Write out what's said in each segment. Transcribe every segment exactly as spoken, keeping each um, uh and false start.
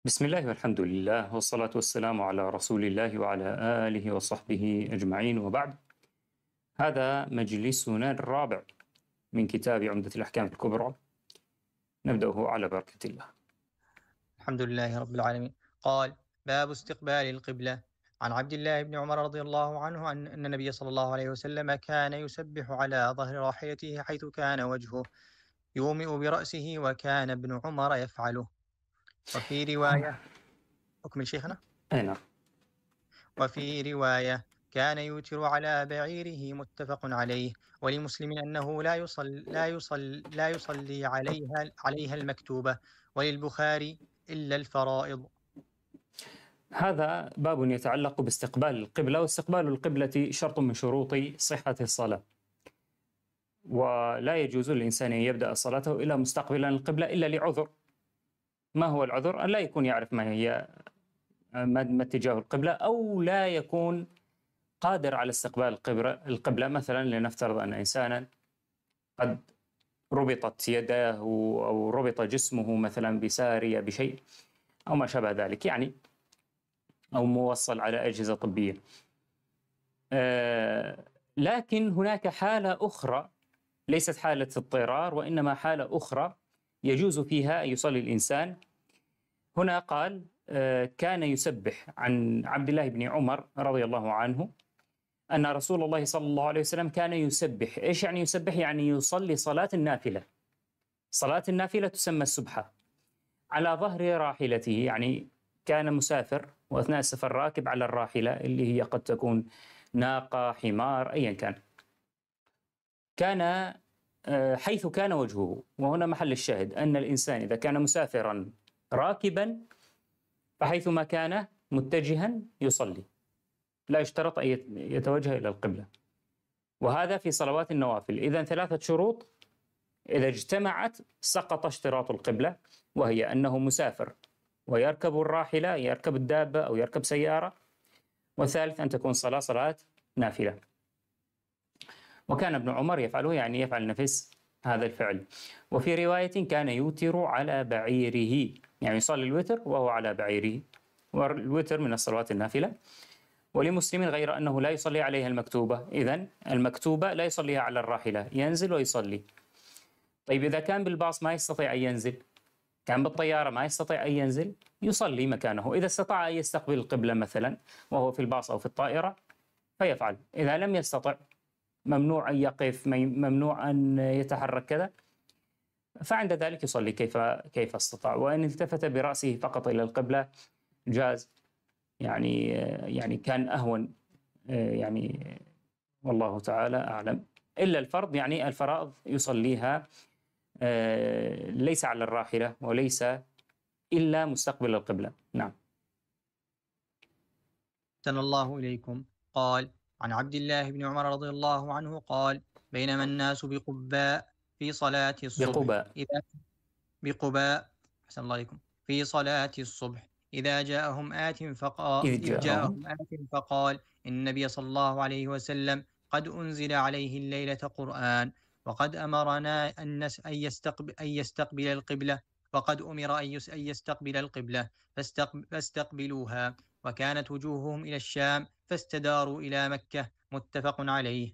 بسم الله والحمد لله والصلاة والسلام على رسول الله وعلى آله وصحبه أجمعين وبعد. هذا مجلسنا الرابع من كتاب عمدة الأحكام الكبرى، نبدأه على بركة الله. الحمد لله رب العالمين. قال: باب استقبال القبلة. عن عبد الله بن عمر رضي الله عنه أن أن النبي صلى الله عليه وسلم كان يسبح على ظهر راحلته حيث كان وجهه يومئ برأسه، وكان ابن عمر يفعله. وفي رواية أكمل شيخنا. أي نعم. وفي رواية كان يوتر على بعيره، متفق عليه. ولمسلم أنه لا يصل لا يصل لا يصلي عليها عليها المكتوبة. وللبخاري إلا الفرائض. هذا باب يتعلق باستقبال القبلة، واستقبال القبلة شرط من شروط صحة الصلاة، ولا يجوز للإنسان أن يبدأ صلاته إلا مستقبلا القبلة إلا لعذر. ما هو العذر؟ أن لا يكون يعرف ما هي ما اتجاه القبلة، أو لا يكون قادر على استقبال القبلة القبلة مثلا لنفترض أن إنسانا قد ربطت يداه أو ربط جسمه مثلا بسارية بشيء أو ما شابه ذلك، يعني أو موصل على أجهزة طبية. آه لكن هناك حالة أخرى ليست حالة اضطرار، وإنما حالة أخرى يجوز فيها أن يصلي الإنسان. هنا قال آه كان يسبح عن عبد الله بن عمر رضي الله عنه أن رسول الله صلى الله عليه وسلم كان يسبح. إيش يعني يسبح؟ يعني يصلي صلاة النافلة. صلاة النافلة تسمى السبحة على ظهر راحلته، يعني كان مسافر وأثناء السفر راكب على الراحلة اللي هي قد تكون ناقة، حمار، أيا كان. كان حيث كان وجهه، وهنا محل الشاهد أن الإنسان إذا كان مسافرا راكبا فحيثما كان متجها يصلي، لا يشترط أن يتوجه إلى القبلة. وهذا في صلوات النوافل. إذن ثلاثة شروط إذا اجتمعت سقط اشتراط القبلة، وهي أنه مسافر ويركب الراحلة، يركب الدابة أو يركب سيارة. والثالث أن تكون صلاة صلاة نافلة. وكان ابن عمر يفعله، يعني يفعل نفس هذا الفعل. وفي رواية كان يوتر على بعيره، يعني يصلي الوتر وهو على بعيره، والوتر من الصلوات النافلة. ولمسلم غير أنه لا يصلي عليها المكتوبة. إذن المكتوبة لا يصليها على الراحلة، ينزل ويصلي. طيب إذا كان بالباص ما يستطيع أن ينزل، كان بالطيارة ما يستطيع أن ينزل، يصلي مكانه. إذا استطاع أن يستقبل القبلة مثلا وهو في الباص أو في الطائرة فيفعل. إذا لم يستطع، ممنوع أن يقف، ممنوع أن يتحرك كذا، فعند ذلك يصلي كيف كيف استطاع. وإن التفت برأسه فقط إلى القبلة جاز، يعني يعني كان أهون، يعني والله تعالى أعلم. إلا الفرض، يعني الفرائض يصليها ليس على الراحلة وليس إلا مستقبل القبلة. نعم. أحسن الله إليكم. قال: عن عبد الله بن عمر رضي الله عنه قال: بينما الناس بقباء في صلاة الصبح بقباء إذا بقباء أحسن الله إليكم في صلاة الصبح إذا جاءهم آت فقال إذ إذ جاءهم. جاءهم آت فقال إن النبي صلى الله عليه وسلم قد أنزل عليه الليلة قرآن، وقد أمرنا أن نس- أن يستقبل, أن يستقبل القبلة، وقد أمر أن يس- أن يستقبل القبلة فاستقب- فاستقبلوها، وكانت وجوههم إلى الشام فاستداروا إلى مكة، متفق عليه.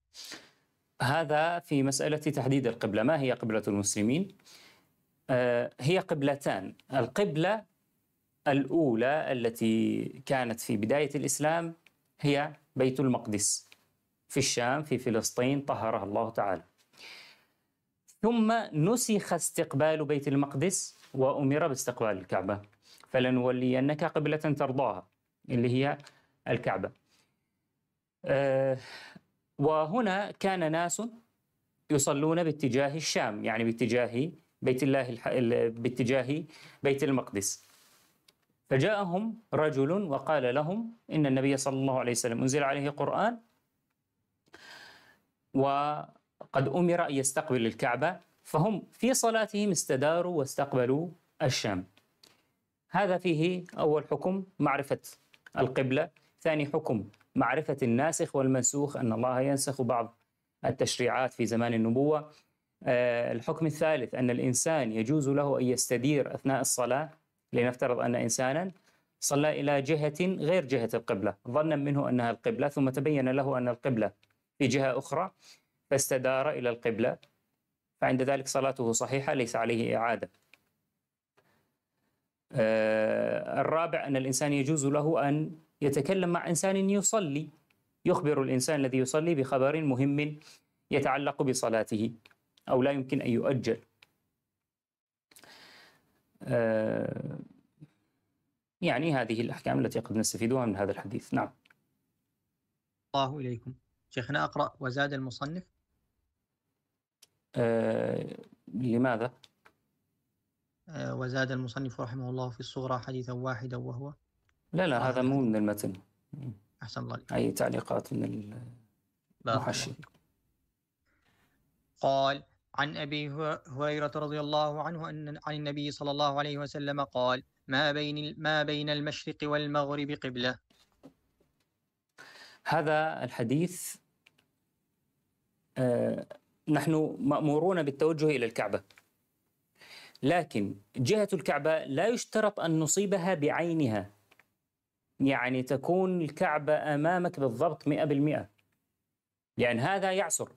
هذا في مسألة تحديد القبلة. ما هي قبلة المسلمين؟ آه هي قبلتان. القبلة الأولى التي كانت في بداية الإسلام هي بيت المقدس في الشام في فلسطين، طهرها الله تعالى. ثم نسخ استقبال بيت المقدس وأمر باستقبال الكعبة، فلنولينك قبلة ترضاها، اللي هي الكعبة. أه وهنا كان ناس يصلون باتجاه الشام، يعني باتجاه بيت الله الح... باتجاه بيت المقدس. فجاءهم رجل وقال لهم إن النبي صلى الله عليه وسلم أنزل عليه قرآن، وقد أمر أن يستقبل الكعبة، فهم في صلاتهم استداروا واستقبلوا الشام. هذا فيه أول حكم معرفة القبلة. ثاني حكم معرفة الناسخ والمنسوخ، أن الله ينسخ بعض التشريعات في زمان النبوة. الحكم الثالث أن الإنسان يجوز له أن يستدير أثناء الصلاة، لنفترض أن إنسانا صلى إلى جهة غير جهة القبلة ظنا منه أنها القبلة، ثم تبين له أن القبلة في جهة أخرى فاستدار إلى القبلة، فعند ذلك صلاته صحيحة ليس عليه إعادة. آه الرابع أن الإنسان يجوز له أن يتكلم مع إنسان يصلي، يخبر الإنسان الذي يصلي بخبر مهم يتعلق بصلاته أو لا يمكن أن يؤجل. آه يعني هذه الأحكام التي قد نستفيدها من هذا الحديث. نعم. الله إليكم. شيخنا أقرأ وزاد المصنف. آه لماذا؟ آه وزاد المصنف رحمه الله في الصغرى حديثا واحدا وهو لا لا هذا مو من المتن. أحسن الله عليك. أي تعليقات من المحشي. قال عن أبي هريرة رضي الله عنه أن عن النبي صلى الله عليه وسلم قال ما بين ما بين المشرق والمغرب قبلة. هذا الحديث آه نحن مأمورون بالتوجه إلى الكعبة، لكن جهة الكعبة لا يشترط أن نصيبها بعينها، يعني تكون الكعبة أمامك بالضبط مئة بالمئة، لأن هذا يعسر.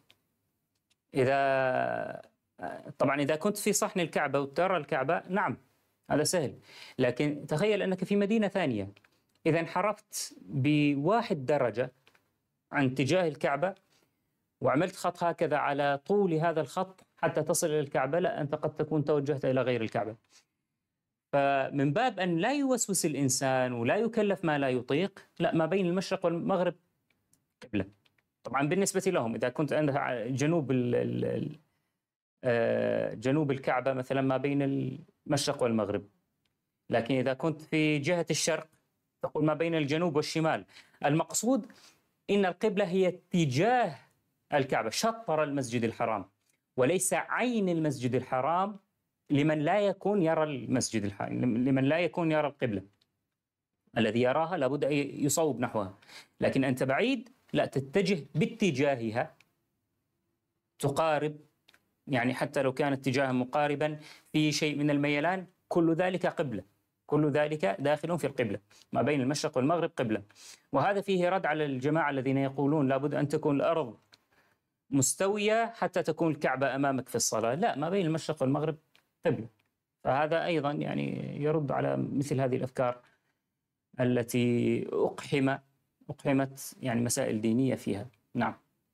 إذا طبعا إذا كنت في صحن الكعبة وترى الكعبة نعم هذا سهل، لكن تخيل أنك في مدينة ثانية، إذا انحرفت بواحد درجة عن اتجاه الكعبة وعملت خط هكذا على طول هذا الخط حتى تصل إلى الكعبة، لا أنت قد تكون توجهت إلى غير الكعبة. فمن باب أن لا يوسوس الإنسان ولا يكلف ما لا يطيق، لا، ما بين المشرق والمغرب قبلة. طبعا بالنسبة لهم إذا كنت عند جنوب ال ال جنوب الكعبة مثلا ما بين المشرق والمغرب، لكن إذا كنت في جهة الشرق تقول ما بين الجنوب والشمال. المقصود إن القبلة هي اتجاه الكعبة، شطر المسجد الحرام، وليس عين المسجد الحرام لمن لا يكون يرى المسجد الحرام، لمن لا يكون يرى القبلة. الذي يراها لابد أن يصوب نحوها، لكن أنت بعيد لا تتجه باتجاهها، تقارب، يعني حتى لو كان اتجاها مقاربا في شيء من الميلان، كل ذلك قبلة، كل ذلك داخل في القبلة. ما بين المشرق والمغرب قبلة. وهذا فيه رد على الجماعة الذين يقولون لابد أن تكون الأرض مستوية حتى تكون الكعبة أمامك في الصلاة. لا، ما بين المشرق والمغرب قبلة. فهذا أيضا يعني يرد على مثل هذه الأفكار التي أقحم أقحمت يعني مسائل دينية فيها. نعم.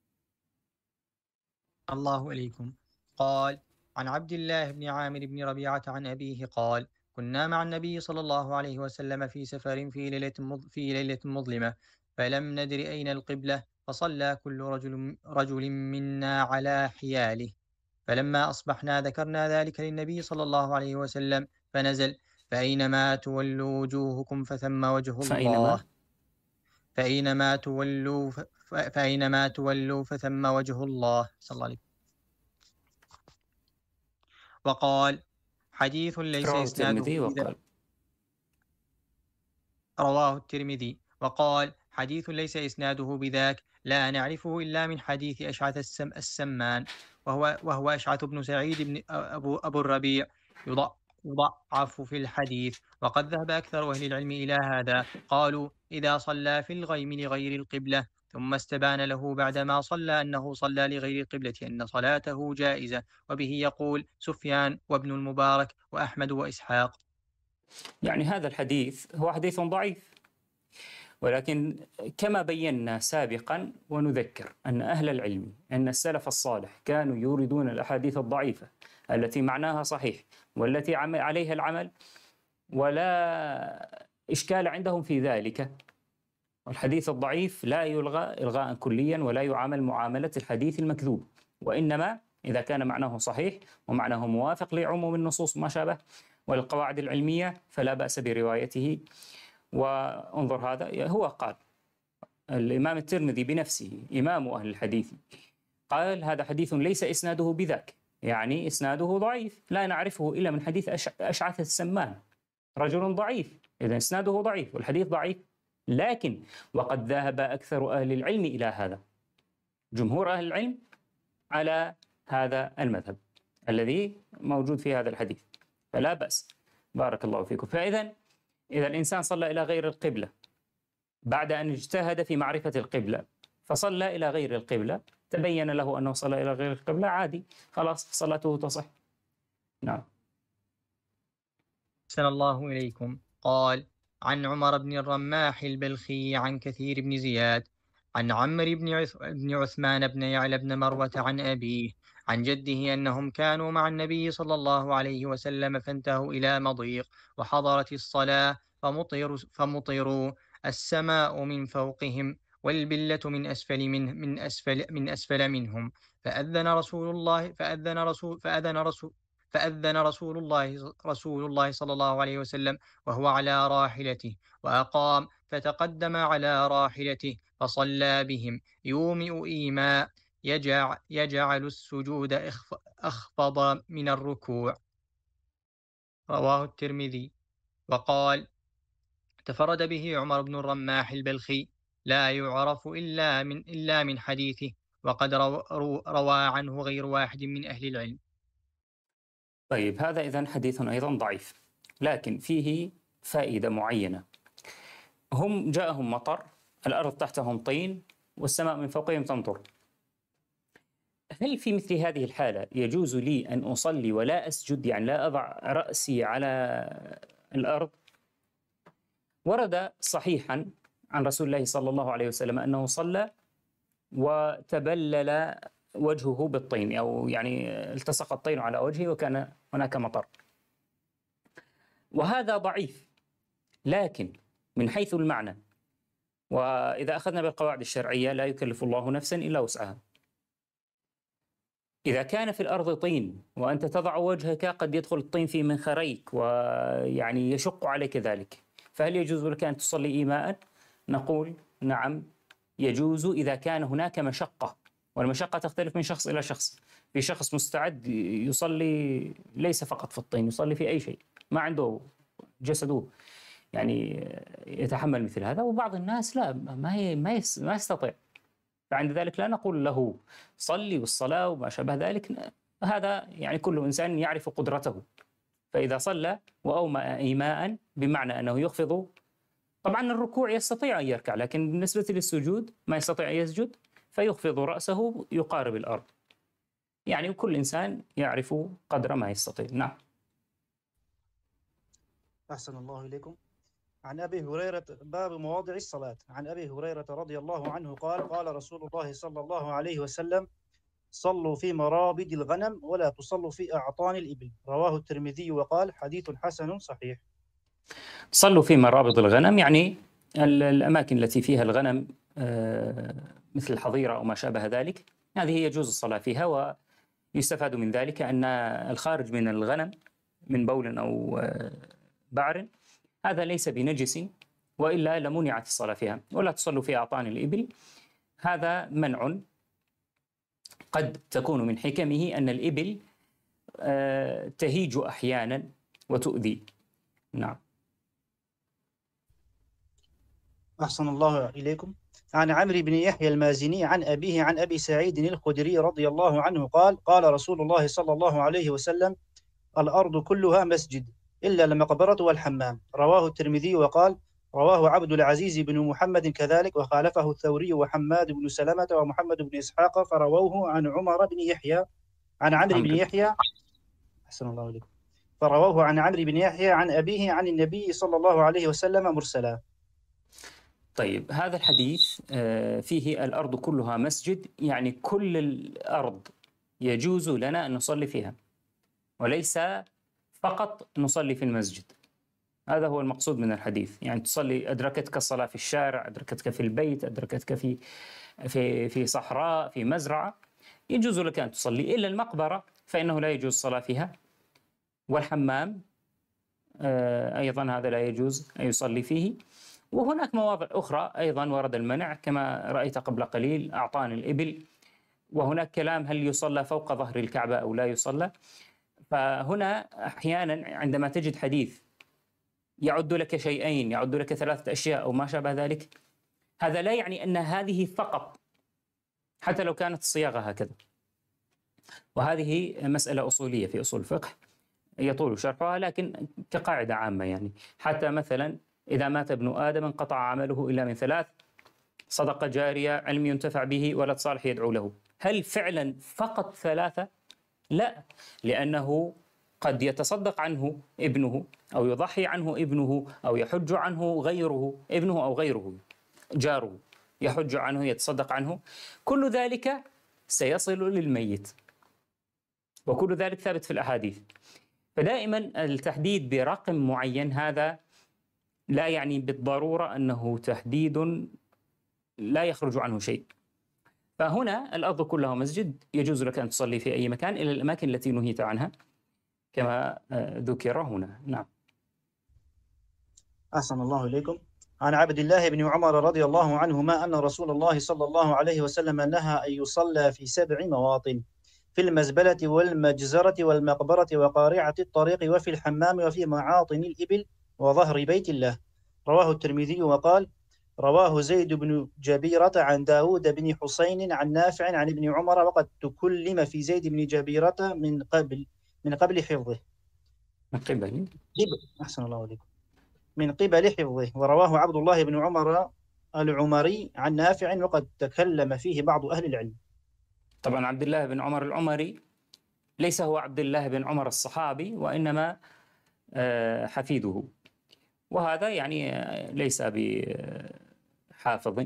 الله إليكم. قال عن عبد الله بن عامر بن ربيعة عن أبيه قال كنا مع النبي صلى الله عليه وسلم في سفر في ليلة مظ... في ليلة مظلمة، فلم ندر أين القبلة، فصلى كل رجل رجل منا على حياله. فلما أصبحنا ذكرنا ذلك للنبي صلى الله عليه وسلم فنزل فأينما تولوا وجوهكم فثم وجه الله. فأينما فأينما تولوا ف... فأينما تولوا فثم وجه الله صلى الله عليه وسلم. وقال حديث ليس رواه إسناده الترمذي وقال رواه الترمذي وقال حديث ليس إسناده بذاك، لا نعرفه إلا من حديث أشعث السم السمان، وهو وهو أشعث بن سعيد بن أبو أبو الربيع، يضعف في الحديث. وقد ذهب أكثر أهل العلم إلى هذا، قالوا إذا صلى في الغيم لغير القبلة ثم استبان له بعدما صلى أنه صلى لغير القبلة أن صلاته جائزة، وبه يقول سفيان وابن المبارك وأحمد وإسحاق. يعني هذا الحديث هو حديث ضعيف، ولكن كما بينا سابقا ونذكر أن أهل العلم أن السلف الصالح كانوا يوردون الأحاديث الضعيفة التي معناها صحيح والتي عليها العمل ولا إشكال عندهم في ذلك. والحديث الضعيف لا يلغى إلغاء كليا ولا يعامل معاملة الحديث المكذوب، وإنما إذا كان معناه صحيح ومعناه موافق لعموم النصوص وما شابه والقواعد العلمية فلا بأس بروايته. وانظر هذا هو قال الإمام الترمذي بنفسه إمام أهل الحديث قال هذا حديث ليس إسناده بذاك، يعني إسناده ضعيف، لا نعرفه إلا من حديث أشعث السمان، رجل ضعيف، إذا إسناده ضعيف والحديث ضعيف. لكن وقد ذهب أكثر أهل العلم إلى هذا، جمهور أهل العلم على هذا المذهب الذي موجود في هذا الحديث، فلا بأس بارك الله فيكم. فإذا إذا الإنسان صلى إلى غير القبلة بعد أن اجتهد في معرفة القبلة، فصلى إلى غير القبلة، تبين له أنه صلى إلى غير القبلة، عادي، خلاص صلاته تصح. نعم. أحسن الله إليكم. قال: عن عمر بن الرماح البلخي عن كثير بن زياد عن عمرو بن عث... بن عثمان بن يعلى بن مروة عن أبيه عن جده أنهم كانوا مع النبي صلى الله عليه وسلم فانتهوا إلى مضيق وحضرت الصلاة فمطروا, فمطروا السماء من فوقهم والبلة من أسفل من من أسفل من أسفل منهم، فأذن رسول الله فأذن رسول فأذن رسول فأذن رسول الله رسول الله صلى الله عليه وسلم وهو على راحلته، وأقام فتقدم على راحلته فصلى بهم يومئ إيماء يجعل, يجعل السجود أخفض من الركوع. رواه الترمذي. وقال: تفرد به عمر بن الرماح البلخي، لا يعرف إلا من إلا من حديثه، وقد رو روى عنه غير واحد من أهل العلم. طيب، هذا إذن حديث أيضا ضعيف، لكن فيه فائدة معينة. هم جاءهم مطر، الأرض تحتهم طين والسماء من فوقهم تمطر. هل في مثل هذه الحالة يجوز لي أن أصلي ولا أسجد، يعني لا أضع رأسي على الأرض؟ ورد صحيحا عن رسول الله صلى الله عليه وسلم أنه صلى وتبلل وجهه بالطين، أو يعني التصق الطين على وجهه وكان هناك مطر، وهذا ضعيف. لكن من حيث المعنى، وإذا أخذنا بالقواعد الشرعية لا يكلف الله نفسا إلا وسعها، إذا كان في الأرض طين وأنت تضع وجهك قد يدخل الطين في منخريك ويعني يشق عليك ذلك، فهل يجوز لك أن تصلي إيماء؟ نقول نعم يجوز إذا كان هناك مشقة، والمشقة تختلف من شخص إلى شخص. في شخص مستعد يصلي ليس فقط في الطين، يصلي في أي شيء، ما عنده جسده يعني يتحمل مثل هذا، وبعض الناس لا، ما هي ما ما يستطيع، فعند ذلك لا نقول له صلي والصلاة وما شابه ذلك، هذا يعني كل إنسان يعرف قدرته. فإذا صلى وأومأ إيماء بمعنى أنه يخفض، طبعا الركوع يستطيع أن يركع، لكن بالنسبة للسجود ما يستطيع أن يسجد، فيخفض رأسه يقارب الأرض، يعني كل إنسان يعرف قدر ما يستطيع. نعم. أحسن الله إليكم. عن أبي هريرة، باب مواضع الصلاة. عن أبي هريرة رضي الله عنه قال: قال رسول الله صلى الله عليه وسلم: صلوا في مرابد الغنم ولا تصلوا في أعطان الإبل. رواه الترمذي وقال: حديث حسن صحيح. صلوا في مرابض الغنم يعني الأماكن التي فيها الغنم، مثل الحظيرة أو ما شابه ذلك، هذه يجوز الصلاة فيها. ويستفاد من ذلك أن الخارج من الغنم من بول أو بعر هذا ليس بنجس، وإلا لمنعت الصلاة فيها. ولا تصلوا في أعطان الإبل، هذا منع قد تكون من حكمه أن الإبل تهيج أحيانا وتؤذي. نعم. أحسن الله إليكم. عن عمرو بن يحيى المازني عن أبيه عن أبي سعيد الخدري رضي الله عنه قال: قال رسول الله صلى الله عليه وسلم: الأرض كلها مسجد إلا المقبرة والحمام. رواه الترمذي وقال: رواه عبد العزيز بن محمد كذلك، وخالفه الثوري وحماد بن سلمة ومحمد بن إسحاق، فرووه عن عمر بن يحيى عن عمرو بن يحيى أحسن الله إليكم فرووه عن عمرو بن يحيى عن أبيه عن النبي صلى الله عليه وسلم مرسلا. طيب، هذا الحديث فيه الأرض كلها مسجد، يعني كل الأرض يجوز لنا أن نصلي فيها، وليس فقط نصلي في المسجد. هذا هو المقصود من الحديث، يعني تصلي أدركتك الصلاة في الشارع، أدركتك في البيت، أدركتك في في في صحراء، في مزرعة، يجوز لك أن تصلي. إلا المقبرة فإنه لا يجوز الصلاة فيها، والحمام أيضا هذا لا يجوز أن يصلي فيه. وهناك مواضع أخرى أيضا ورد المنع، كما رأيت قبل قليل أعطان الإبل، وهناك كلام هل يصلى فوق ظهر الكعبة أو لا يصلى. فهنا أحيانا عندما تجد حديث يعد لك شيئين، يعد لك ثلاثة أشياء أو ما شابه ذلك، هذا لا يعني أن هذه فقط، حتى لو كانت الصياغة هكذا. وهذه مسألة أصولية في أصول الفقه، يطول شرحها، لكن كقاعدة عامة يعني حتى مثلا إذا مات ابن آدم انقطع عمله إلا من ثلاث: صدقة جارية، علم ينتفع به، ولد صالح يدعو له. هل فعلا فقط ثلاثة؟ لا، لأنه قد يتصدق عنه ابنه، أو يضحي عنه ابنه، أو يحج عنه غيره، ابنه أو غيره، جاره يحج عنه، يتصدق عنه، كل ذلك سيصل للميت، وكل ذلك ثابت في الأحاديث. فدائما التحديد برقم معين هذا لا يعني بالضرورة أنه تحديد لا يخرج عنه شيء. فهنا الأرض كلها مسجد، يجوز لك أن تصلي في أي مكان إلى الأماكن التي نهيت عنها كما ذكر هنا. نعم. أحسن الله إليكم. عن عبد الله بن عمر رضي الله عنهما أن رسول الله صلى الله عليه وسلم نهى أن يصلى في سبع مواطن: في المزبلة والمجزرة والمقبرة وقارعة الطريق وفي الحمام وفي معاطن الإبل وظهر بيت الله. رواه الترمذي وقال: رواه زيد بن جبيرة عن داود بن حسين عن نافع عن ابن عمر، وقد تكلم في زيد بن جبيرة من قبل من قبل حفظه. من قبل أحسن الله عليكم. من قبل حفظه. ورواه عبد الله بن عمر العمري عن نافع، وقد تكلم فيه بعض أهل العلم. طبعا عبد الله بن عمر العمري ليس هو عبد الله بن عمر الصحابي، وإنما حفيده، وهذا يعني ليس بحافظ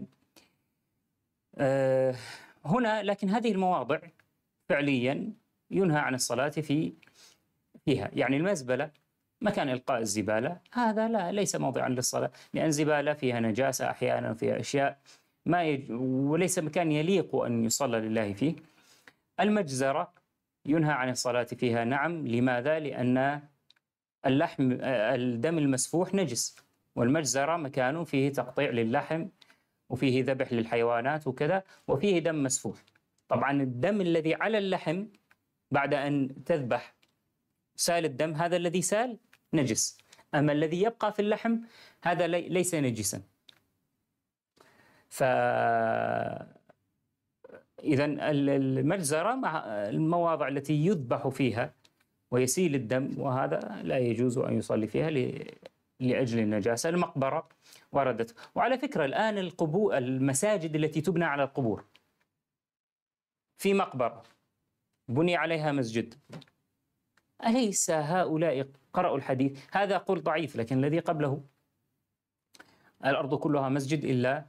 هنا. لكن هذه المواضع فعليا ينهى عن الصلاة في فيها، يعني المزبلة مكان إلقاء الزبالة، هذا لا ليس موضعا للصلاة، لأن الزبالة فيها نجاسة أحيانا، فيها أشياء ما يج... وليس مكان يليق أن يصلى لله فيه. المجزرة ينهى عن الصلاة فيها، نعم. لماذا؟ لأن اللحم الدم المسفوح نجس، والمجزرة مكان فيه تقطيع للحم وفيه ذبح للحيوانات وكذا، وفيه دم مسفوح. طبعا الدم الذي على اللحم بعد أن تذبح سال الدم، هذا الذي سال نجس، أما الذي يبقى في اللحم هذا لي ليس نجسا. فإذا المجزرة مع المواضع التي يذبح فيها ويسيل الدم، وهذا لا يجوز أن يصلي فيها لأجل النجاسة. المقبرة وردت. وعلى فكرة الآن القبور، المساجد التي تبنى على القبور، في مقبرة بني عليها مسجد، أليس هؤلاء قرأوا الحديث؟ هذا قول ضعيف، لكن الذي قبله: الأرض كلها مسجد إلا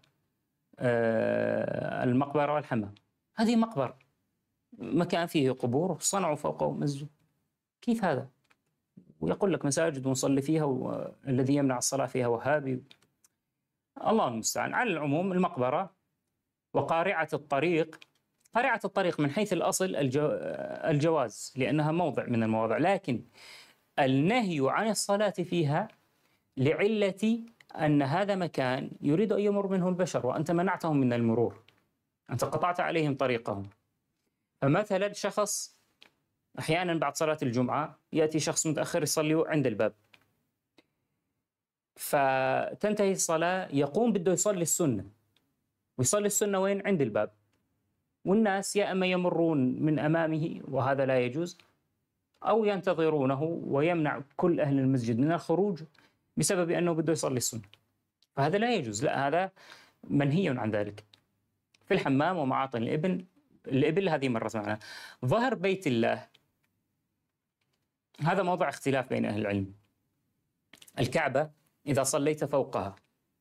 المقبرة والحمام. هذه مقبرة، مكان فيه قبور صنعوا فوقه مسجد، كيف هذا؟ ويقول لك مساجد ونصلي فيها، والذي يمنع الصلاة فيها وهابي. الله المستعان. على العموم المقبرة وقارعة الطريق. قارعة الطريق من حيث الأصل الجو... الجواز، لأنها موضع من المواضع، لكن النهي عن الصلاة فيها لعلة أن هذا مكان يريد أن يمر منه البشر، وأنت منعتهم من المرور، أنت قطعت عليهم طريقهم. فمثلا شخص أحيانا بعد صلاة الجمعة يأتي شخص متأخر يصلي عند الباب، فتنتهي الصلاة، يقوم بده يصلي السنة، ويصلي السنة وين؟ عند الباب، والناس يا أما يمرون من أمامه وهذا لا يجوز، أو ينتظرونه ويمنع كل أهل المسجد من الخروج بسبب أنه بده يصلي السنة، فهذا لا يجوز، لا هذا منهي عن ذلك. في الحمام ومعاطن الإبل الإبل هذه مرة معنا. ظهر بيت الله هذا موضع اختلاف بين أهل العلم. الكعبة إذا صليت فوقها،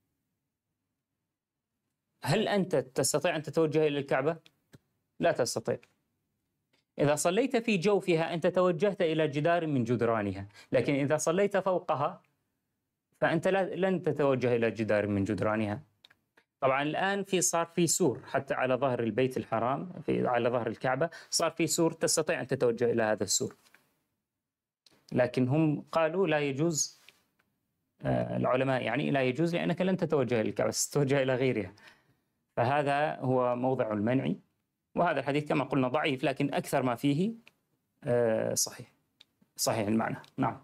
هل أنت تستطيع أن تتوجه إلى الكعبة؟ لا تستطيع. إذا صليت في جوفها أنت توجهت إلى جدار من جدرانها، لكن إذا صليت فوقها فأنت لن تتوجه إلى جدار من جدرانها. طبعا الآن في صار في سور حتى على ظهر البيت الحرام، في على ظهر الكعبة صار في سور تستطيع أن تتوجه إلى هذا السور، لكن هم قالوا لا يجوز. آه العلماء يعني لا يجوز لأنك لن تتوجه إلى الكعبة، ستتوجه إلى غيرها، فهذا هو موضع المنع. وهذا الحديث كما قلنا ضعيف، لكن أكثر ما فيه آه صحيح صحيح المعنى. نعم.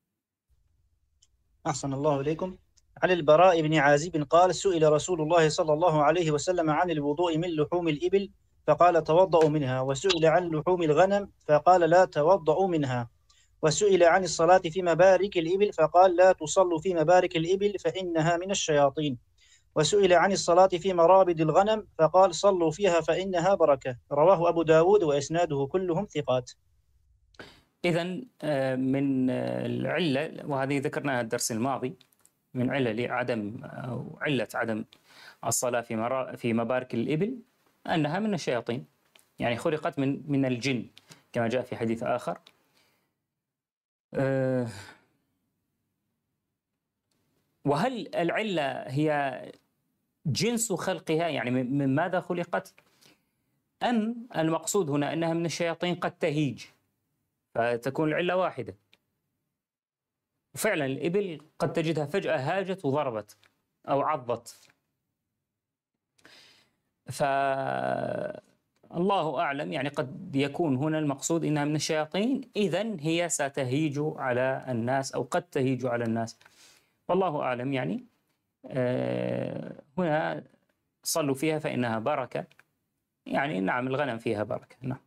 أحسن الله إليكم. عن البراء بن عازب قال: سئل رسول الله صلى الله عليه وسلم عن الوضوء من لحوم الإبل فقال: توضأوا منها. وسئل عن لحوم الغنم فقال: لا توضأوا منها. وسئل عن الصلاة في مبارك الإبل فقال لا تصلوا في مبارك الإبل فإنها من الشياطين. وسئل عن الصلاة في مرابد الغنم فقال صلوا فيها فإنها بركة. رواه أبو داود وإسناده كلهم ثقات. إذن من العلة، وهذه ذكرناها الدرس الماضي، من علل عدم أو علة عدم الصلاة في مرا في مبارك الإبل أنها من الشياطين، يعني خلقت من من الجن كما جاء في حديث آخر. أه وهل العلة هي جنس خلقها، يعني من ماذا خلقت، أم المقصود هنا أنها من الشياطين قد تهيج فتكون العلة واحدة؟ وفعلا الإبل قد تجدها فجأة هاجت وضربت أو عضت، فالله أعلم، يعني قد يكون هنا المقصود إنها من الشياطين، إذن هي ستهيج على الناس أو قد تهيج على الناس، والله أعلم. يعني آه هنا صلوا فيها فإنها بركة، يعني نعم الغنم فيها بركة. نعم.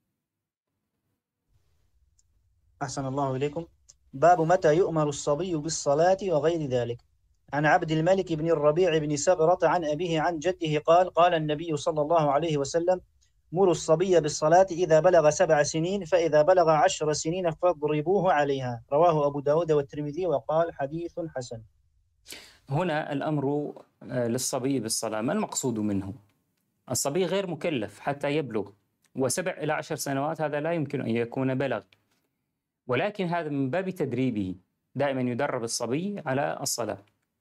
أحسن الله إليكم. باب متى يؤمر الصبي بالصلاة وغير ذلك. عن عبد الملك بن الربيع بن سبرة عن أبيه عن جده قال قال النبي صلى الله عليه وسلم مروا الصبي بالصلاة إذا بلغ سبع سنين فإذا بلغ عشر سنين فاضربوه عليها. رواه أبو داود والترمذي وقال حديث حسن. هنا الأمر للصبي بالصلاة، ما المقصود منه؟ الصبي غير مكلف حتى يبلغ، وسبع إلى عشر سنوات هذا لا يمكن أن يكون بلغ، ولكن هذا من باب تدريبه، دائما يدرب الصبي على الصلاة.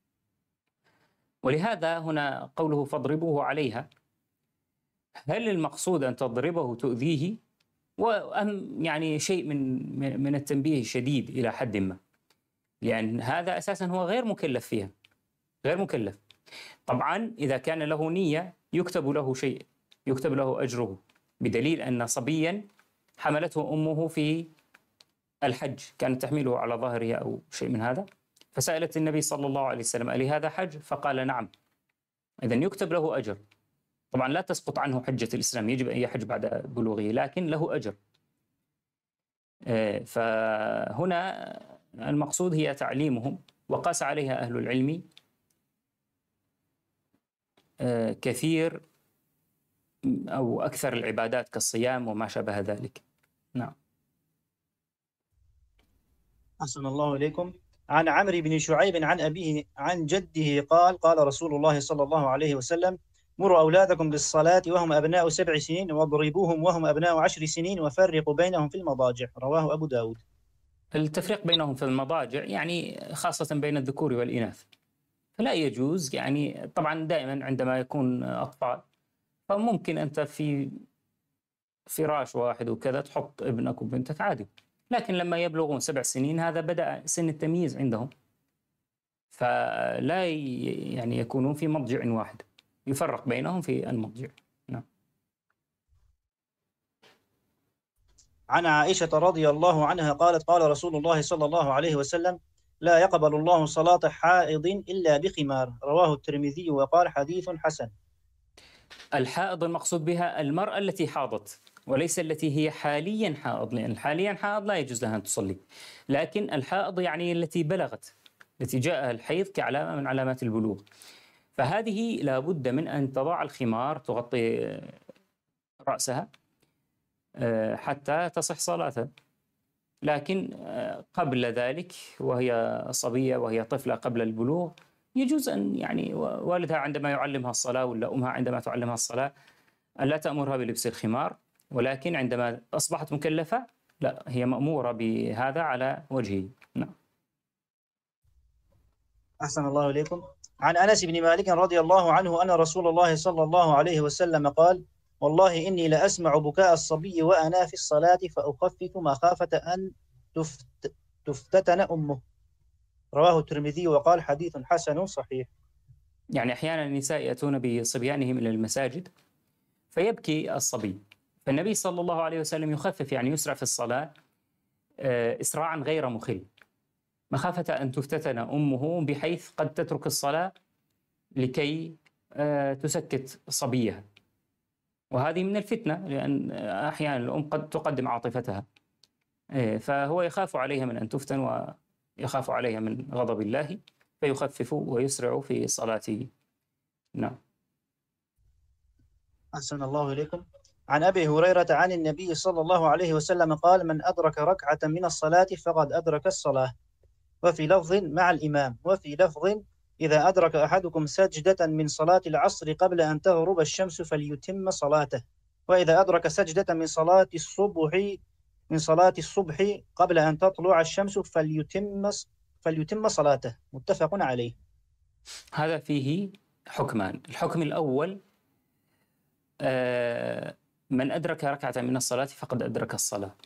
ولهذا هنا قوله فاضربوه عليها، هل المقصود أن تضربه تؤذيه، وأم يعني شيء من من التنبيه شديد إلى حد ما، لأن هذا أساسا هو غير مكلف فيها، غير مكلف. طبعا إذا كان له نية يكتب له شيء، يكتب له أجره، بدليل أن صبيا حملته أمه في الحج، كانت تحمله على ظهرها أو شيء من هذا، فسألت النبي صلى الله عليه وسلم ألي هذا حج؟ فقال نعم، إذن يكتب له أجر. طبعا لا تسقط عنه حجة الإسلام، يجب أن يحج بعد بلوغه، لكن له أجر. فهنا المقصود هي تعليمهم، وقاس عليها أهل العلم كثير أو أكثر العبادات كالصيام وما شابه ذلك. نعم. أحسن الله إليكم. عن عمرو بن شعيب عن أبيه عن جده قال قال رسول الله صلى الله عليه وسلم مروا أولادكم بالصلاة وهم أبناء سبع سنين واضربوهم وهم أبناء عشر سنين وفرقوا بينهم في المضاجع. رواه أبو داود. التفريق بينهم في المضاجع يعني خاصة بين الذكور والإناث، فلا يجوز. يعني طبعا دائما عندما يكون أطفال فممكن أنت في فراش واحد وكذا تحط ابنك وبنتك عادي، لكن لما يبلغون سبع سنين هذا بدأ سن التمييز عندهم، فلا يعني يكونون في مضجع واحد، يفرق بينهم في المضجع. نعم. عن عائشة رضي الله عنها قالت قال رسول الله صلى الله عليه وسلم لا يقبل الله صلاة حائض إلا بخمار. رواه الترمذي وقال حديث حسن. الحائض المقصود بها المرأة التي حاضت، وليس التي هي حاليا حائض، لأن حاليا حائض لا يجوز لها أن تصلي، لكن الحائض يعني التي بلغت، التي جاءها الحيض كعلامة من علامات البلوغ، فهذه لابد من أن تضع الخمار تغطي رأسها حتى تصح صلاتها. لكن قبل ذلك وهي صبية وهي طفلة قبل البلوغ يجوز أن يعني والدها عندما يعلمها الصلاة ولا أمها عندما تعلمها الصلاة أن لا تأمرها بلبس الخمار، ولكن عندما أصبحت مكلفة لا، هي مأمورة بهذا على وجهه. نعم. أحسن الله إليكم. عن أنس بن مالك رضي الله عنه أن رسول الله صلى الله عليه وسلم قال والله إني لأسمع بكاء الصبي وأنا في الصلاة فأخفف مخافة أن تفت تفتتن أمه. رواه الترمذي وقال حديث حسن صحيح. يعني أحيانا النساء يأتون بصبيانهم إلى المساجد فيبكي الصبي، فالنبي صلى الله عليه وسلم يخفف، يعني يسرع في الصلاة إسراعا غير مخل، مخافة أن تفتتن أمه بحيث قد تترك الصلاة لكي تسكت صبيها، وهذه من الفتنة، لأن أحيانا الأم قد تقدم عاطفتها إيه، فهو يخاف عليها من أن تفتن ويخاف عليها من غضب الله فيخفف ويسرع في صلاته. نعم. أحسن الله إليكم. عن أبي هريرة عن النبي صلى الله عليه وسلم قال: من أدرك ركعة من الصلاة فقد أدرك الصلاة. وفي لفظ مع الإمام. وفي لفظ إذا أدرك أحدكم سجدة من صلاة العصر قبل أن تغرب الشمس فليتم صلاته. وإذا أدرك سجدة من صلاة الصبح من صلاة الصبح قبل أن تطلع الشمس فليتم فليتم صلاته. متفق عليه. هذا فيه حكمان. الحكم الأول آه من أدرك ركعة من الصلاة فقد أدرك الصلاة.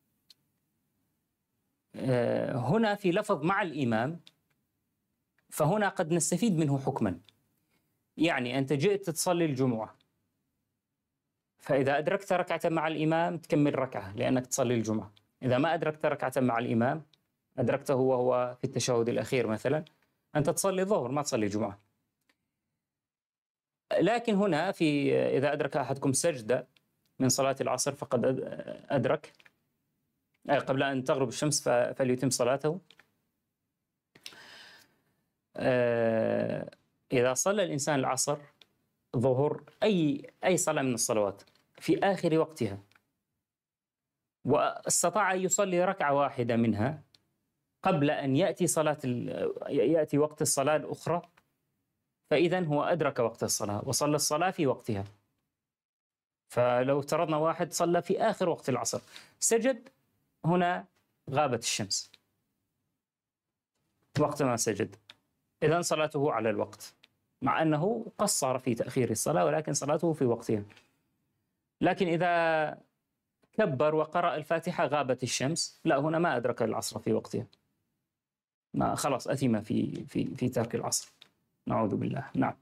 آه هنا في لفظ مع الإمام، فهنا قد نستفيد منه حكما. يعني أنت جئت تصلي الجمعة، فإذا أدركت ركعة مع الإمام تكمل ركعة لأنك تصلي الجمعة. إذا ما أدركت ركعة مع الإمام، أدركته وهو في التشهد الأخير مثلا، أنت تصلي الظهر ما تصلي الجمعة. لكن هنا في إذا أدرك أحدكم سجدة من صلاة العصر فقد أدرك قبل أن تغرب الشمس فليتم صلاته. إذا صلى الإنسان العصر، ظهر، أي أي صلاة من الصلوات في آخر وقتها واستطاع أن يصلي ركعة واحدة منها قبل أن يأتي صلاة يأتي وقت الصلاة الأخرى، فإذا هو أدرك وقت الصلاة وصلى الصلاة في وقتها. فلو افترضنا واحد صلى في آخر وقت العصر سجد، هنا غابت الشمس وقت ما سجد، إذن صلاته على الوقت، مع أنه قصر في تأخير الصلاة ولكن صلاته في وقتها. لكن إذا كبر وقرأ الفاتحة غابت الشمس، لا، هنا ما أدرك العصر في وقتها، ما خلاص أثم في في في ترك العصر، نعوذ بالله. نعم.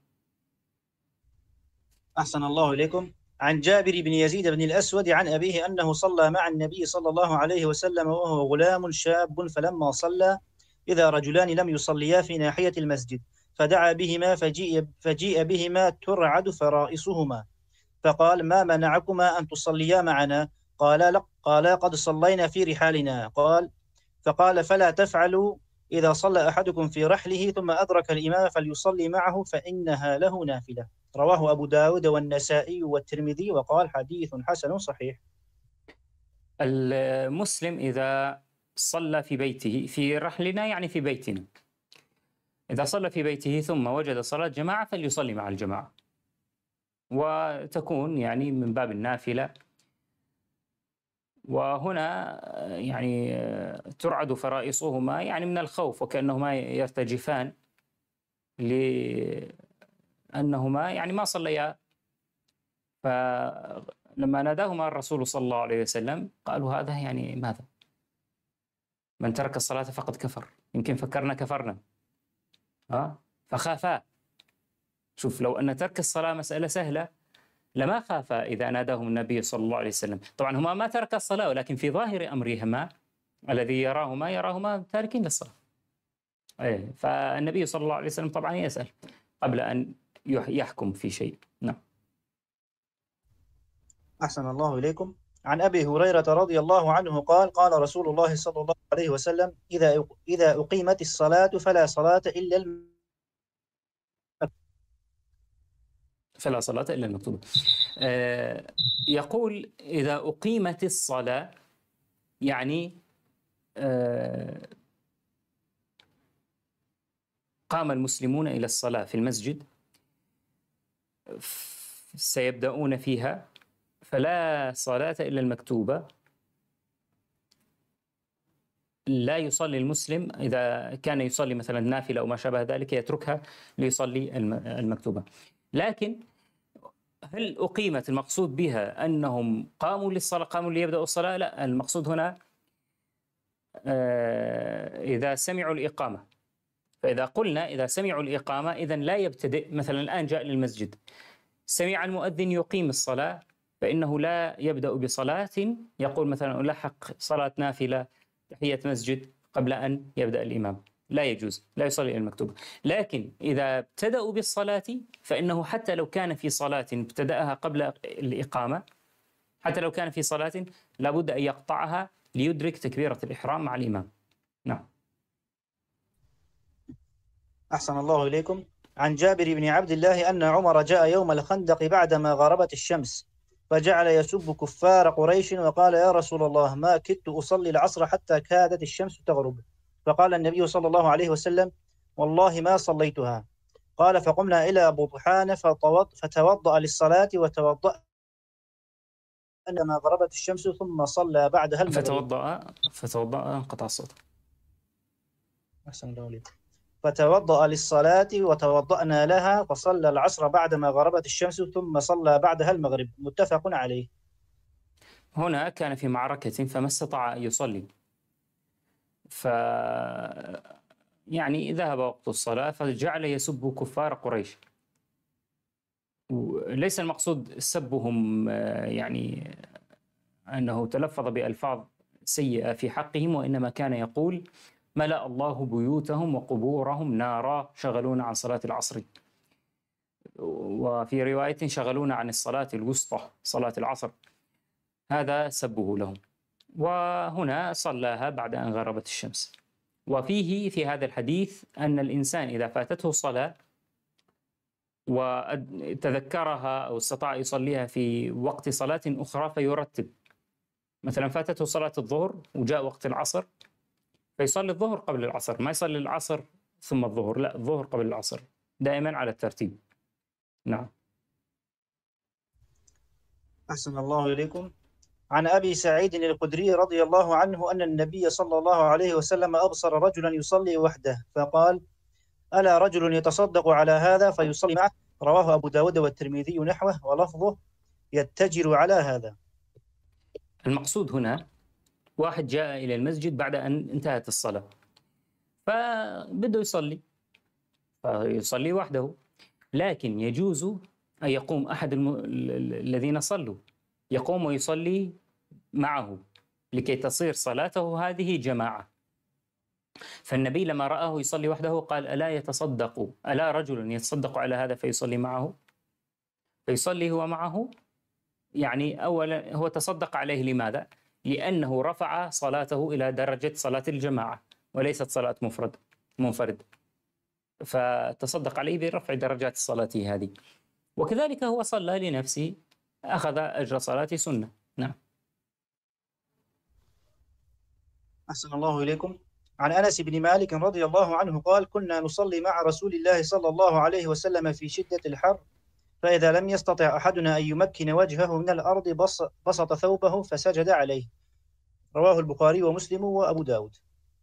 أحسن الله إليكم. عن جابر بن يزيد بن الأسود عن أبيه أنه صلى مع النبي صلى الله عليه وسلم وهو غلام شاب، فلما صلى إذا رجلان لم يصليا في ناحية المسجد، فدعا بهما فجيء, فجيء بهما ترعد فرائصهما، فقال: ما منعكما أن تصليا معنا؟ قال: قال قد صلينا في رحالنا. قال فقال: فلا تفعلوا، إذا صلى أحدكم في رحله ثم أدرك الإمام فليصلي معه فإنها له نافلة. رواه أبو داود والنسائي والترمذي وقال: حديث حسن صحيح. المسلم إذا صلى في بيته في رحلنا، يعني في بيتنا، إذا صلى في بيته ثم وجد صلاة جماعة فليصلي مع الجماعة، وتكون يعني من باب النافلة. وهنا يعني ترعد فرائصهما، يعني من الخوف، وكأنهما يرتجفان لأنهما يعني ما صليا. فلما ناداهما الرسول صلى الله عليه وسلم قالوا: هذا يعني ماذا؟ من ترك الصلاة فقد كفر. يمكن فكرنا كفرنا، ها؟ فخافا. شوف، لو أن ترك الصلاة مسألة سهلة لما خافا إذا ناداهم النبي صلى الله عليه وسلم. طبعا هما ما ترك الصلاة، ولكن في ظاهر أمرهما الذي يراهما يراهما تاركين للصلاة. أيه. فالنبي صلى الله عليه وسلم طبعا يسأل قبل أن يحكم في شيء. نعم. أحسن الله إليكم. عن أبي هريرة رضي الله عنه قال: قال رسول الله صلى الله عليه وسلم: إذا إذا أقيمت الصلاة فلا صلاة إلا الم... فلا صلاة إلا المكتوبة. آه يقول: إذا أقيمت الصلاة، يعني آه قام المسلمون إلى الصلاة في المسجد، سيبدأون فيها، فلا صلاة إلا المكتوبة. لا يصلي المسلم إذا كان يصلي مثلا نافلة أو ما شابه ذلك يتركها ليصلي المكتوبة. لكن هل أقيمت المقصود بها أنهم قاموا للصلاة، قاموا ليبدأوا الصلاة؟ لا، المقصود هنا إذا سمعوا الإقامة. فإذا قلنا إذا سمعوا الإقامة إذن لا يبتدئ. مثلا الآن جاء للمسجد، سمع المؤذن يقيم الصلاة، فإنه لا يبدأ بصلاة يقول مثلا ألحق صلاة نافلة تحية مسجد قبل أن يبدأ الإمام، لا يجوز، لا يصلي المكتوبة. لكن إذا ابتدأوا بالصلاة فإنه حتى لو كان في صلاة ابتدأها قبل الإقامة، حتى لو كان في صلاة لابد أن يقطعها ليدرك تكبيرة الإحرام مع الإمام. نعم. أحسن الله إليكم. عن جابر بن عبد الله أن عمر جاء يوم الخندق بعدما غربت الشمس فجعل يسب كفار قريش وقال: يا رسول الله، ما كدت أصلي العصر حتى كادت الشمس تغرب. فقال النبي صلى الله عليه وسلم: والله ما صليتها. قال: فقمنا إلى بطحان فتوضأ للصلاة وتوضأ عندما غربت الشمس ثم صلى بعدها المغرب. فتوضأ فتوضأ انقطع الصوت. أحسن الله إليكم. فتوضأ للصلاة وتوضأنا لها فصلى العصر بعدما غربت الشمس ثم صلى بعدها المغرب. متفق عليه. هنا كان في معركة فما استطاع أن يصلي، ف يعني ذهب وقت الصلاة فجعل يسب كفار قريش. وليس المقصود سبهم يعني أنه تلفظ بألفاظ سيئة في حقهم، وإنما كان يقول: ملأ الله بيوتهم وقبورهم نارا شغلونا عن صلاة العصر. وفي رواية شغلونا عن الصلاة الوسطى صلاة العصر. هذا سبه لهم. وهنا صلاها بعد أن غربت الشمس. وفيه في هذا الحديث أن الإنسان إذا فاتته الصلاة وتذكرها أو استطاع يصليها في وقت صلاة أخرى فيرتب. مثلا فاتته صلاة الظهر وجاء وقت العصر فيصلي الظهر قبل العصر، ما يصلي العصر ثم الظهر، لا، الظهر قبل العصر، دائما على الترتيب. نعم. أحسن الله إليكم. عن أبي سعيد الخدري رضي الله عنه أن النبي صلى الله عليه وسلم أبصر رجلا يصلي وحده فقال: ألا رجل يتصدق على هذا فيصلي معه؟ رواه أبو داود والترمذي نحوه ولفظه: يتجر على هذا. المقصود هنا واحد جاء إلى المسجد بعد أن انتهت الصلاة فبده يصلي فيصلي وحده، لكن يجوز أن يقوم أحد الم... الذين صلوا يقوم ويصلي معه لكي تصير صلاته هذه جماعة. فالنبي لما رآه يصلي وحده قال: ألا يتصدق ألا رجل يتصدق على هذا فيصلي معه؟ فيصلي هو معه. يعني أولا هو تصدق عليه، لماذا؟ لأنه رفع صلاته إلى درجة صلاة الجماعة وليست صلاة مفرد منفرد، فتصدق عليه برفع درجات الصلاة هذه. وكذلك هو صلى لنفسه أخذ أجر صلاة سنة. نعم. أحسن الله إليكم. عن أنس بن مالك رضي الله عنه قال: كنا نصلي مع رسول الله صلى الله عليه وسلم في شدة الحر، فإذا لم يستطع أحدنا أن يمكن وجهه من الأرض بسط ثوبه فسجد عليه. رواه البخاري ومسلم وأبو داود.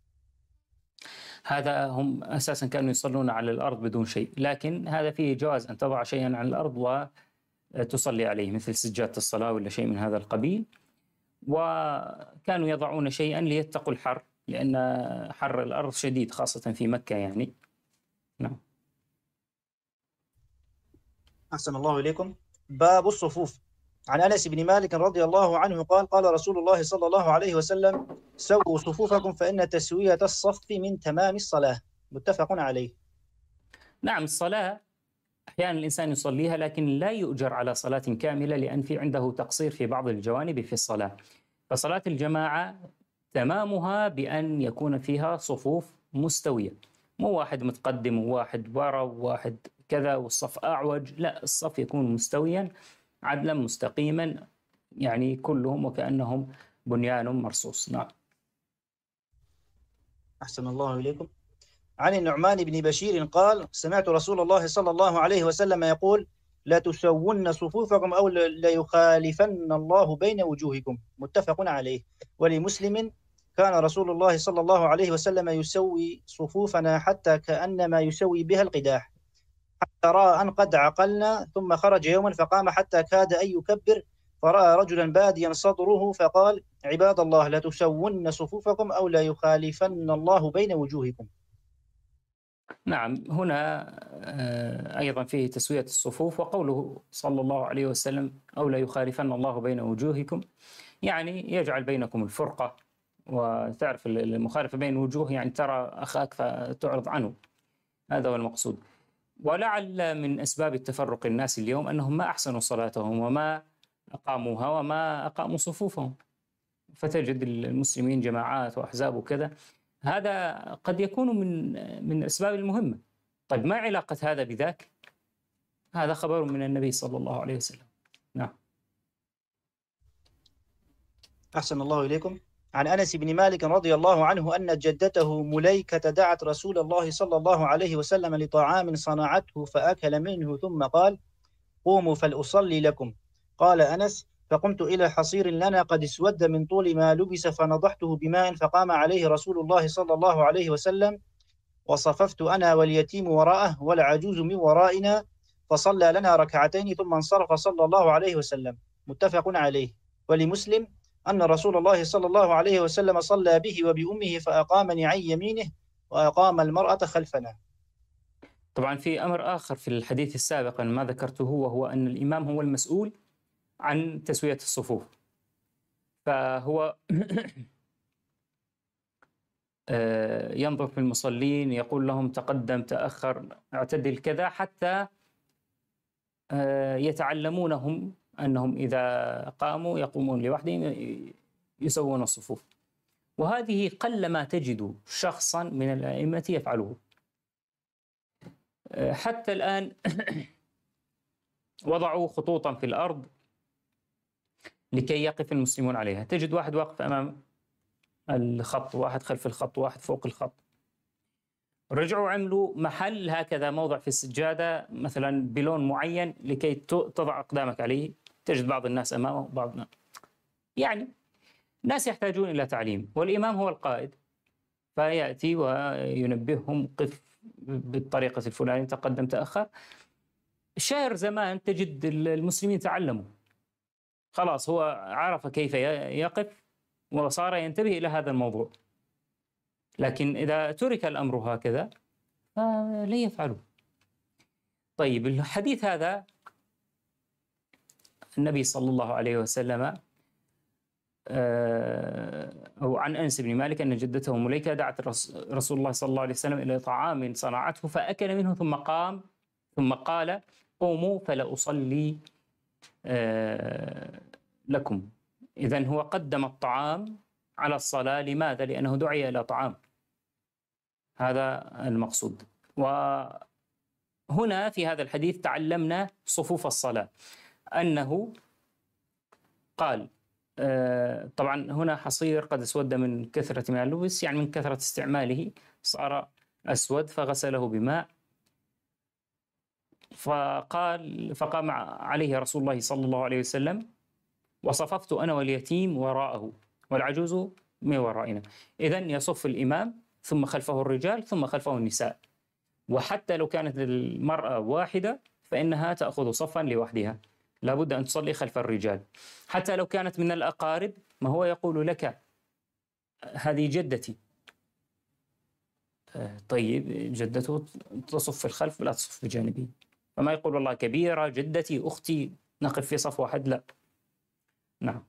هذا هم أساسا كانوا يصلون على الأرض بدون شيء، لكن هذا فيه جواز أن تضع شيئا على الأرض وتصلي عليه مثل سجادة الصلاة ولا شيء من هذا القبيل. وكانوا يضعون شيئا ليتقوا الحر، لأن حر الأرض شديد خاصة في مكة يعني. نعم. أحسن الله إليكم. باب الصفوف. عن أنس بن مالك رضي الله عنه قال: قال رسول الله صلى الله عليه وسلم: سووا صفوفكم فإن تسوية الصف من تمام الصلاة. متفق عليه. نعم. الصلاة أحيانا الإنسان يصليها لكن لا يؤجر على صلاة كاملة، لأن في عنده تقصير في بعض الجوانب في الصلاة. فصلاة الجماعة تمامها بأن يكون فيها صفوف مستوية، مو واحد متقدم وواحد وراء وواحد كذا والصف أعوج، لا، الصف يكون مستويا عدلا مستقيما، يعني كلهم وكأنهم بنيان مرصوص. نعم. أحسن الله إليكم. عن النعمان بن بشير قال: سمعت رسول الله صلى الله عليه وسلم يقول: لا تسون صفوفكم أو ليخالفن الله بين وجوهكم. متفق عليه. ولمسلم: كان رسول الله صلى الله عليه وسلم يسوي صفوفنا حتى كأنما يسوي بها القداح، حتى رأى أن قد عقلنا، ثم خرج يوما فقام حتى كاد أن يكبر، فرأى رجلا باديا صدره فقال: عباد الله، لا تسون صفوفكم أو لا يخالفن الله بين وجوهكم. نعم. هنا أيضا فيه تسوية الصفوف، وقوله صلى الله عليه وسلم: أو لا يخالفن الله بين وجوهكم، يعني يجعل بينكم الفرقة. وتعرف المخالفة بين الوجوه يعني ترى أخاك فتعرض عنه، هذا هو المقصود. ولعل من أسباب التفرق الناس اليوم أنهم ما أحسنوا صلاتهم وما أقاموها وما أقاموا صفوفهم، فتجد المسلمين جماعات وأحزاب وكذا، هذا قد يكون من من الأسباب المهمة. طيب ما علاقة هذا بذاك؟ هذا خبر من النبي صلى الله عليه وسلم. نعم. أحسن الله إليكم. عن أنس بن مالك رضي الله عنه أن جدته مليكة دعت رسول الله صلى الله عليه وسلم لطعام صنعته فأكل منه ثم قال: قوموا فلأصلي لكم. قال أنس: فقمت إلى حصير لنا قد اسود من طول ما لبس فنضحته بماء فقام عليه رسول الله صلى الله عليه وسلم، وصففت أنا واليتيم وراءه والعجوز من ورائنا، فصلى لنا ركعتين ثم انصرف صلى الله عليه وسلم. متفق عليه. ولمسلم أن رسول الله صلى الله عليه وسلم صلى به وبأمه فأقامني عن يمينه وأقام المرأة خلفنا. طبعا في أمر آخر في الحديث السابق ما ذكرته، وهو أن الإمام هو المسؤول عن تسوية الصفوف، فهو ينظر في المصلين، يقول لهم تقدم تأخر اعتدل كذا، حتى يتعلمونهم أنهم إذا قاموا يقومون لوحدهم يسوون الصفوف. وهذه قلما تجد شخصا من الأئمة يفعله. حتى الآن وضعوا خطوطا في الأرض لكي يقف المسلمون عليها، تجد واحد واقف أمام الخط، واحد خلف الخط، واحد فوق الخط. رجعوا عملوا محل هكذا، موضع في السجادة مثلا بلون معين لكي تضع أقدامك عليه، تجد بعض الناس أمامه بعض الناس. يعني ناس يحتاجون إلى تعليم، والإمام هو القائد، فيأتي وينبههم قف بالطريقة الفلانية، تقدم تأخر. شهر زمان تجد المسلمين تعلموا، خلاص هو عرف كيف يقف وصار ينتبه إلى هذا الموضوع. لكن إذا ترك الأمر هكذا فلن يفعلوا. طيب الحديث هذا النبي صلى الله عليه وسلم أو عن أنس بن مالك أن جدته مليكة دعت رسول الله صلى الله عليه وسلم إلى طعام صنعته فأكل منه ثم قام ثم قال: قوموا فلأصلي لكم. إذن هو قدم الطعام على الصلاة. لماذا؟ لأنه دعي إلى طعام، هذا المقصود. وهنا في هذا الحديث تعلمنا صفوف الصلاة، أنه قال طبعا هنا حصير قد اسود من كثرة ما لبس، يعني من كثرة استعماله صار أسود، فغسله بماء. فقال فقام عليه رسول الله صلى الله عليه وسلم: وصففت أنا واليتيم وراءه والعجوز من ورائنا. إذن يصف الإمام ثم خلفه الرجال ثم خلفه النساء. وحتى لو كانت المرأة واحدة فإنها تأخذ صفا لوحدها، لابد أن تصلي خلف الرجال. حتى لو كانت من الأقارب، ما هو يقول لك هذه جدتي، طيب جدته تصف في الخلف ولا تصف بجانبي، فما يقول والله كبيرة جدتي أختي نقف في صف واحد، لا. نعم.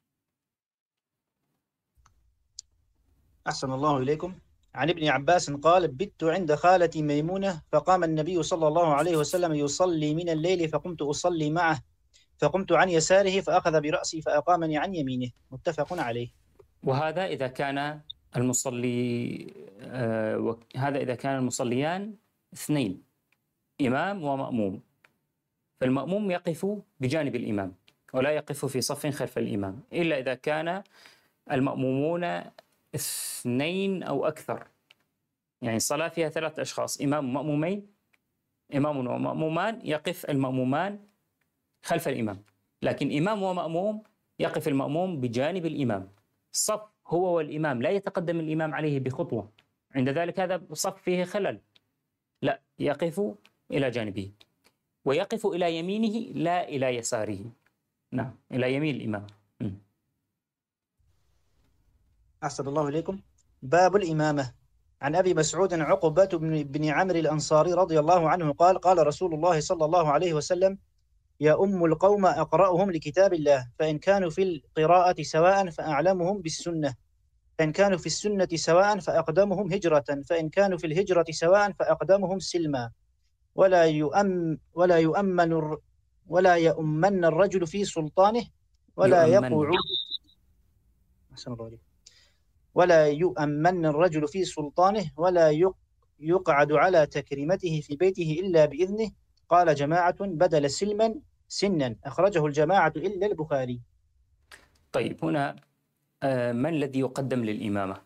أحسن الله إليكم. عن ابن عباس قال: بت عند خالتي ميمونة فقام النبي صلى الله عليه وسلم يصلي من الليل فقمت أصلي معه، فقمت عن يساره فأخذ برأسي فأقامني عن يمينه. متفق عليه. وهذا إذا كان المصلي آه هذا إذا كان المصليان اثنين، إمام ومأموم، فالمأموم يقف بجانب الإمام ولا يقف في صف خلف الإمام، إلا إذا كان المأمومون اثنين أو أكثر، يعني الصلاة فيها ثلاث أشخاص، إمام ومأمومين، إمام ومأمومان، يقف المأمومان خلف الإمام. لكن إمام ومأموم يقف المأموم بجانب الإمام، الصف هو والإمام، لا يتقدم الإمام عليه بخطوة، عند ذلك هذا الصف فيه خلل، لا، يقف إلى جانبه ويقف إلى يمينه لا إلى يساره. نعم، إلى يمين الإمام. م. أحسن الله إليكم. باب الإمامة. عن أبي مسعود عقبة بن عمرو الأنصاري رضي الله عنه قال: قال رسول الله صلى الله عليه وسلم: يا أم القوم أقرأهم لكتاب الله، فإن كانوا في القراءة سواء فأعلمهم بالسنة، فإن كانوا في السنة سواء فأقدمهم هجرة، فإن كانوا في الهجرة سواء فأقدمهم سلما، ولا يؤم ولا يؤمن ولا يؤمن الرجل في سلطانه ولا يقعد أحسن الله عليك. ولا يؤمن الرجل في سلطانه ولا يق- يقعد على تكريمته في بيته إلا بإذنه. قال جماعة بدل سلما سنا، أخرجه الجماعة إلا البخاري. طيب هنا آه، من الذي يقدم للإمامة؟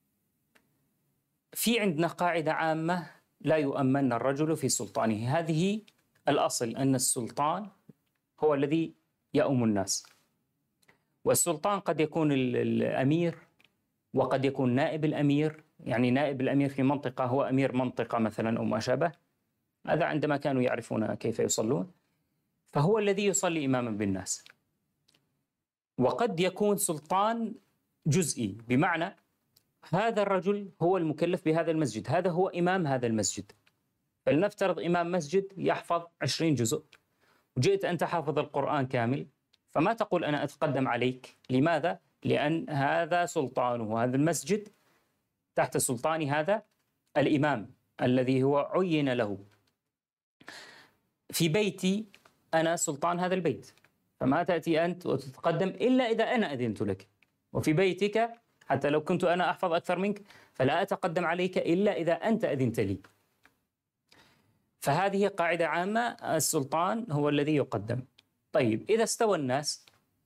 في عندنا قاعدة عامة: لا يؤمن الرجل في سلطانه. هذه الأصل، أن السلطان هو الذي يؤم الناس، والسلطان قد يكون ال- الأمير وقد يكون نائب الأمير، يعني نائب الأمير في منطقة هو أمير منطقة مثلا أو ما شابه، هذا عندما كانوا يعرفون كيف يصلون، فهو الذي يصلي إماما بالناس. وقد يكون سلطان جزئي، بمعنى هذا الرجل هو المكلف بهذا المسجد، هذا هو إمام هذا المسجد، فلنفترض إمام مسجد يحفظ عشرين جزء، وجئت أنت حافظ القرآن كامل، فما تقول أنا أتقدم عليك. لماذا؟ لأن هذا سلطانه، هذا المسجد تحت سلطان هذا الإمام الذي هو عين له. في بيتي أنا سلطان هذا البيت، فما تأتي أنت وتتقدم إلا إذا أنا أذنت لك. وفي بيتك حتى لو كنت أنا أحفظ أكثر منك فلا أتقدم عليك إلا إذا أنت أذنت لي. فهذه قاعدة عامة، السلطان هو الذي يقدم. طيب إذا استوى الناس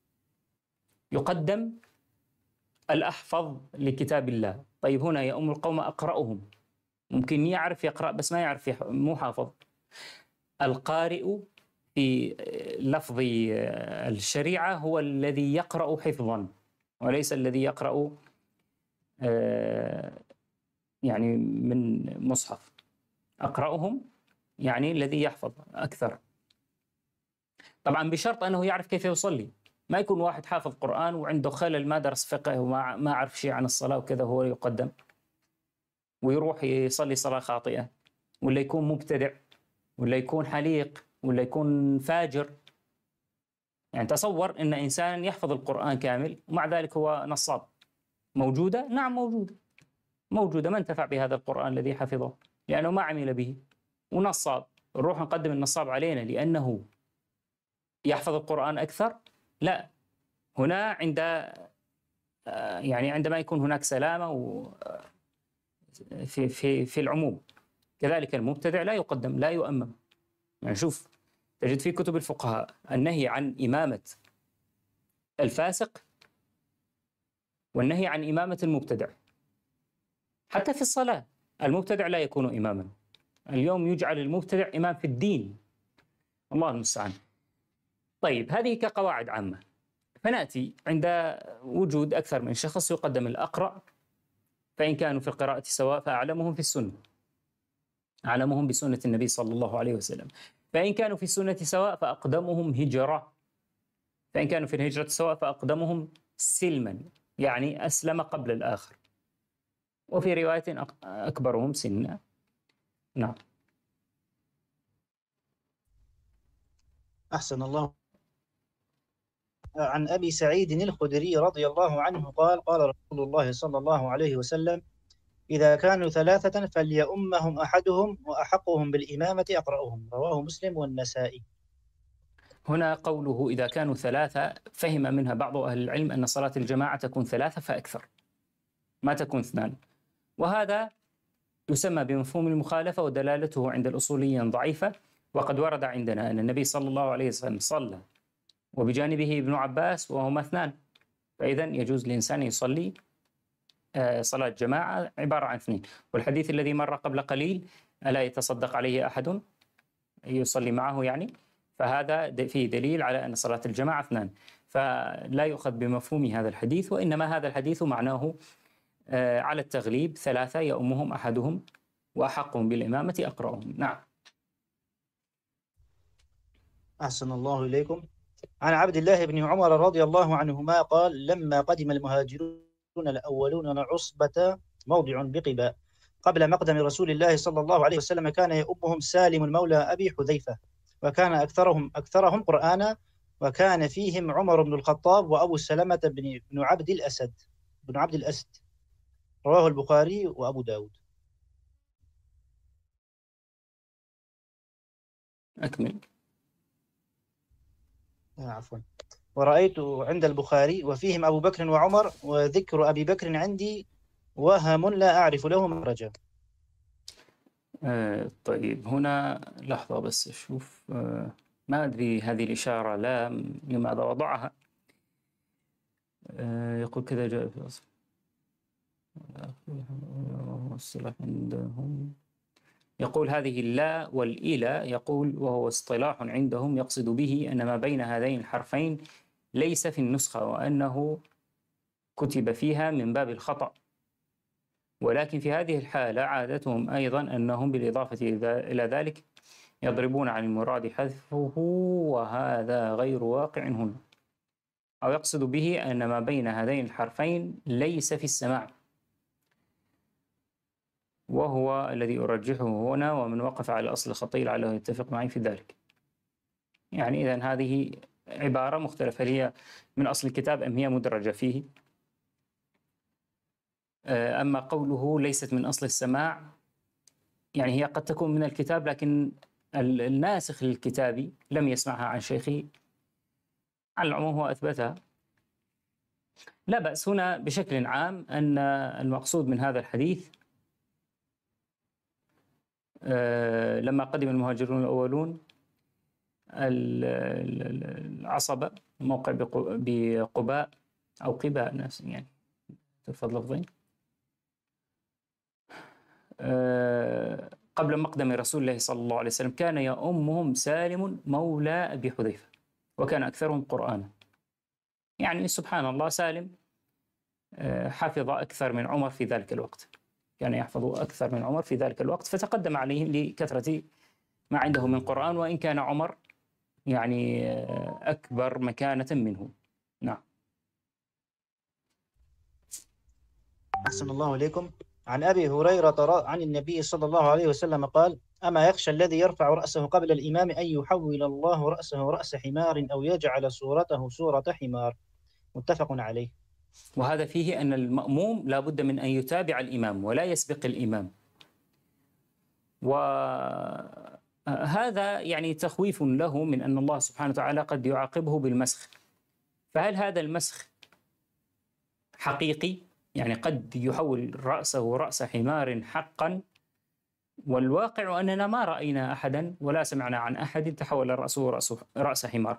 يقدم الأحفظ لكتاب الله. طيب هنا يؤم القوم أقرأهم، ممكن يعرف يقرأ بس ما يعرف يح... مو حافظ. القارئ في لفظ الشريعة هو الذي يقرأ حفظا، وليس الذي يقرأ يعني من مصحف. أقرأهم يعني الذي يحفظ أكثر، طبعا بشرط أنه يعرف كيف يصلي. ما يكون واحد حافظ قرآن وعنده خلل، ما درس فقه وما ما عرف شيء عن الصلاة وكذا هو يقدم ويروح يصلي صلاة خاطئة، ولا يكون مبتدع، ولا يكون حليق، ولا يكون فاجر. يعني تصور أن إنسان يحفظ القرآن كامل ومع ذلك هو نصاب. موجودة؟ نعم موجودة، موجودة. ما انتفع بهذا القرآن الذي حفظه لأنه ما عمل به، ونصاب. نروح نقدم النصاب علينا لأنه يحفظ القرآن أكثر؟ لا. هنا عند يعني عندما يكون هناك سلامة و في في في العموم. كذلك المبتدع لا يقدم، لا يؤمم. يعني شوف، تجد في كتب الفقهاء النهي عن إمامة الفاسق والنهي عن إمامة المبتدع. حتى في الصلاة المبتدع لا يكون إماما. اليوم يجعل المبتدع إمام في الدين، الله المستعان. طيب هذه كقواعد عامة. فنأتي عند وجود أكثر من شخص يقدم الأقرأ، فإن كانوا في القراءة سواء فأعلمهم في السنة، أعلمهم بسنة النبي صلى الله عليه وسلم. فإن كانوا في السنة سواء فأقدمهم هجرة، فإن كانوا في الهجرة سواء فأقدمهم سلما، يعني أسلم قبل الآخر. وفي رواية أكبرهم سنا. نعم. أحسن الله. عن أبي سعيد الخدري رضي الله عنه قال قال رسول الله صلى الله عليه وسلم: إذا كانوا ثلاثة فليؤمهم أحدهم وأحقهم بالإمامة أقرأهم. رواه مسلم والنسائي. هنا قوله إذا كانوا ثلاثة، فهم منها بعض أهل العلم أن صلاة الجماعة تكون ثلاثة فأكثر، ما تكون اثنان، وهذا يسمى بمفهوم المخالفة، ودلالته عند الأصوليين ضعيفة. وقد ورد عندنا أن النبي صلى الله عليه وسلم صلى وبجانبه ابن عباس وهما اثنان، فإذا يجوز للإنسان يصلي صلاة جماعة عبارة عن اثنين. والحديث الذي مر قبل قليل: ألا يتصدق عليه أحد يصلي معه، يعني فهذا فيه دليل على أن صلاة الجماعة اثنان، فلا يؤخذ بمفهوم هذا الحديث، وإنما هذا الحديث معناه على التغليب: ثلاثة يؤمهم أحدهم وأحقهم بالإمامة أقرأهم. نعم. أحسن الله إليكم. عن عبد الله بن عمر رضي الله عنهما قال: لما قدم المهاجرون الأولون عصبة موضع بقباء قبل مقدم رسول الله صلى الله عليه وسلم، كان يؤمهم سالم مولى أبي حذيفة، وكان أكثرهم أكثرهم قرآنا، وكان فيهم عمر بن الخطاب وأبو سلمة بن بن عبد الأسد بن عبد الأسد. رواه البخاري وأبو داود. أكمل. آه عفوا. ورأيت عند البخاري وفيهم أبو بكر وعمر، وذكر أبي بكر عندي وهم لا أعرف له مخرجا. آه طيب هنا لحظة بس أشوف، آه ما أدري هذه الإشارة لا لماذا وضعها. آه يقول كذا جاء في أصل الصلاح عندهم، يقول هذه اللا والإلى، يقول وهو اصطلاح عندهم يقصد به أن ما بين هذين الحرفين ليس في النسخة، وأنه كتب فيها من باب الخطأ، ولكن في هذه الحالة عادتهم أيضا أنهم بالإضافة إلى ذلك يضربون عن المراد حذفه، وهذا غير واقع هنا. أو يقصد به أن ما بين هذين الحرفين ليس في السماع، وهو الذي أرجحه هنا، ومن وقف على أصل الخطي لعله يتفق معي في ذلك. يعني إذن هذه عبارة مختلفة، هل هي من أصل الكتاب أم هي مدرجة فيه؟ أما قوله ليست من أصل السماع، يعني هي قد تكون من الكتاب لكن الناسخ للكتاب لم يسمعها عن شيخه، على العموم هو أثبتها. لا بأس هنا بشكل عام أن المقصود من هذا الحديث لما قدم المهاجرون الأولون العصبة، موقع بقباء أو قباء ناس يعني تفضل لفظين، قبل مقدم رسول الله صلى الله عليه وسلم كان يؤمهم سالم مولى أبي حذيفة، وكان أكثرهم قرآنا. يعني سبحان الله، سالم حفظ أكثر من عمر في ذلك الوقت، كان يحفظ أكثر من عمر في ذلك الوقت، فتقدم عليهم لكثرة ما عنده من قرآن، وإن كان عمر يعني أكبر مكانة منه. نعم. أحسن الله إليكم. عن أبي هريرة عن النبي صلى الله عليه وسلم قال: أما يخشى الذي يرفع رأسه قبل الإمام أن يحول الله رأسه رأس حمار أو يجعل صورته صورة حمار. متفق عليه. وهذا فيه أن المأموم لا بد من أن يتابع الإمام ولا يسبق الإمام، وهذا يعني تخويف له من أن الله سبحانه وتعالى قد يعاقبه بالمسخ. فهل هذا المسخ حقيقي؟ يعني قد يحول رأسه رأس حمار حقا، والواقع أننا ما رأينا أحدا ولا سمعنا عن أحد تحول رأسه رأس, رأس حمار.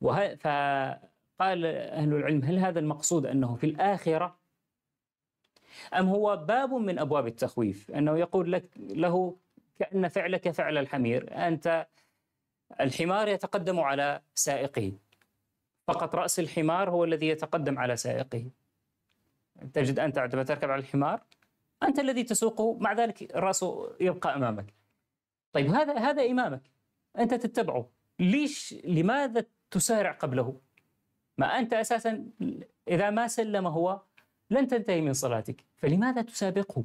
فقال أهل العلم: هل هذا المقصود أنه في الآخرة، أم هو باب من أبواب التخويف، أنه يقول لك له كأن فعلك فعل الحمير، أنت الحمار يتقدم على سائقه، فقط رأس الحمار هو الذي يتقدم على سائقه. تجد أنت عندما تركب على الحمار أنت الذي تسوقه، مع ذلك رأسه يبقى أمامك. طيب هذا هذا إمامك، أنت تتبعه، ليش لماذا تسارع قبله؟ ما أنت أساسا إذا ما سلم هو لن تنتهي من صلاتك، فلماذا تسابقه؟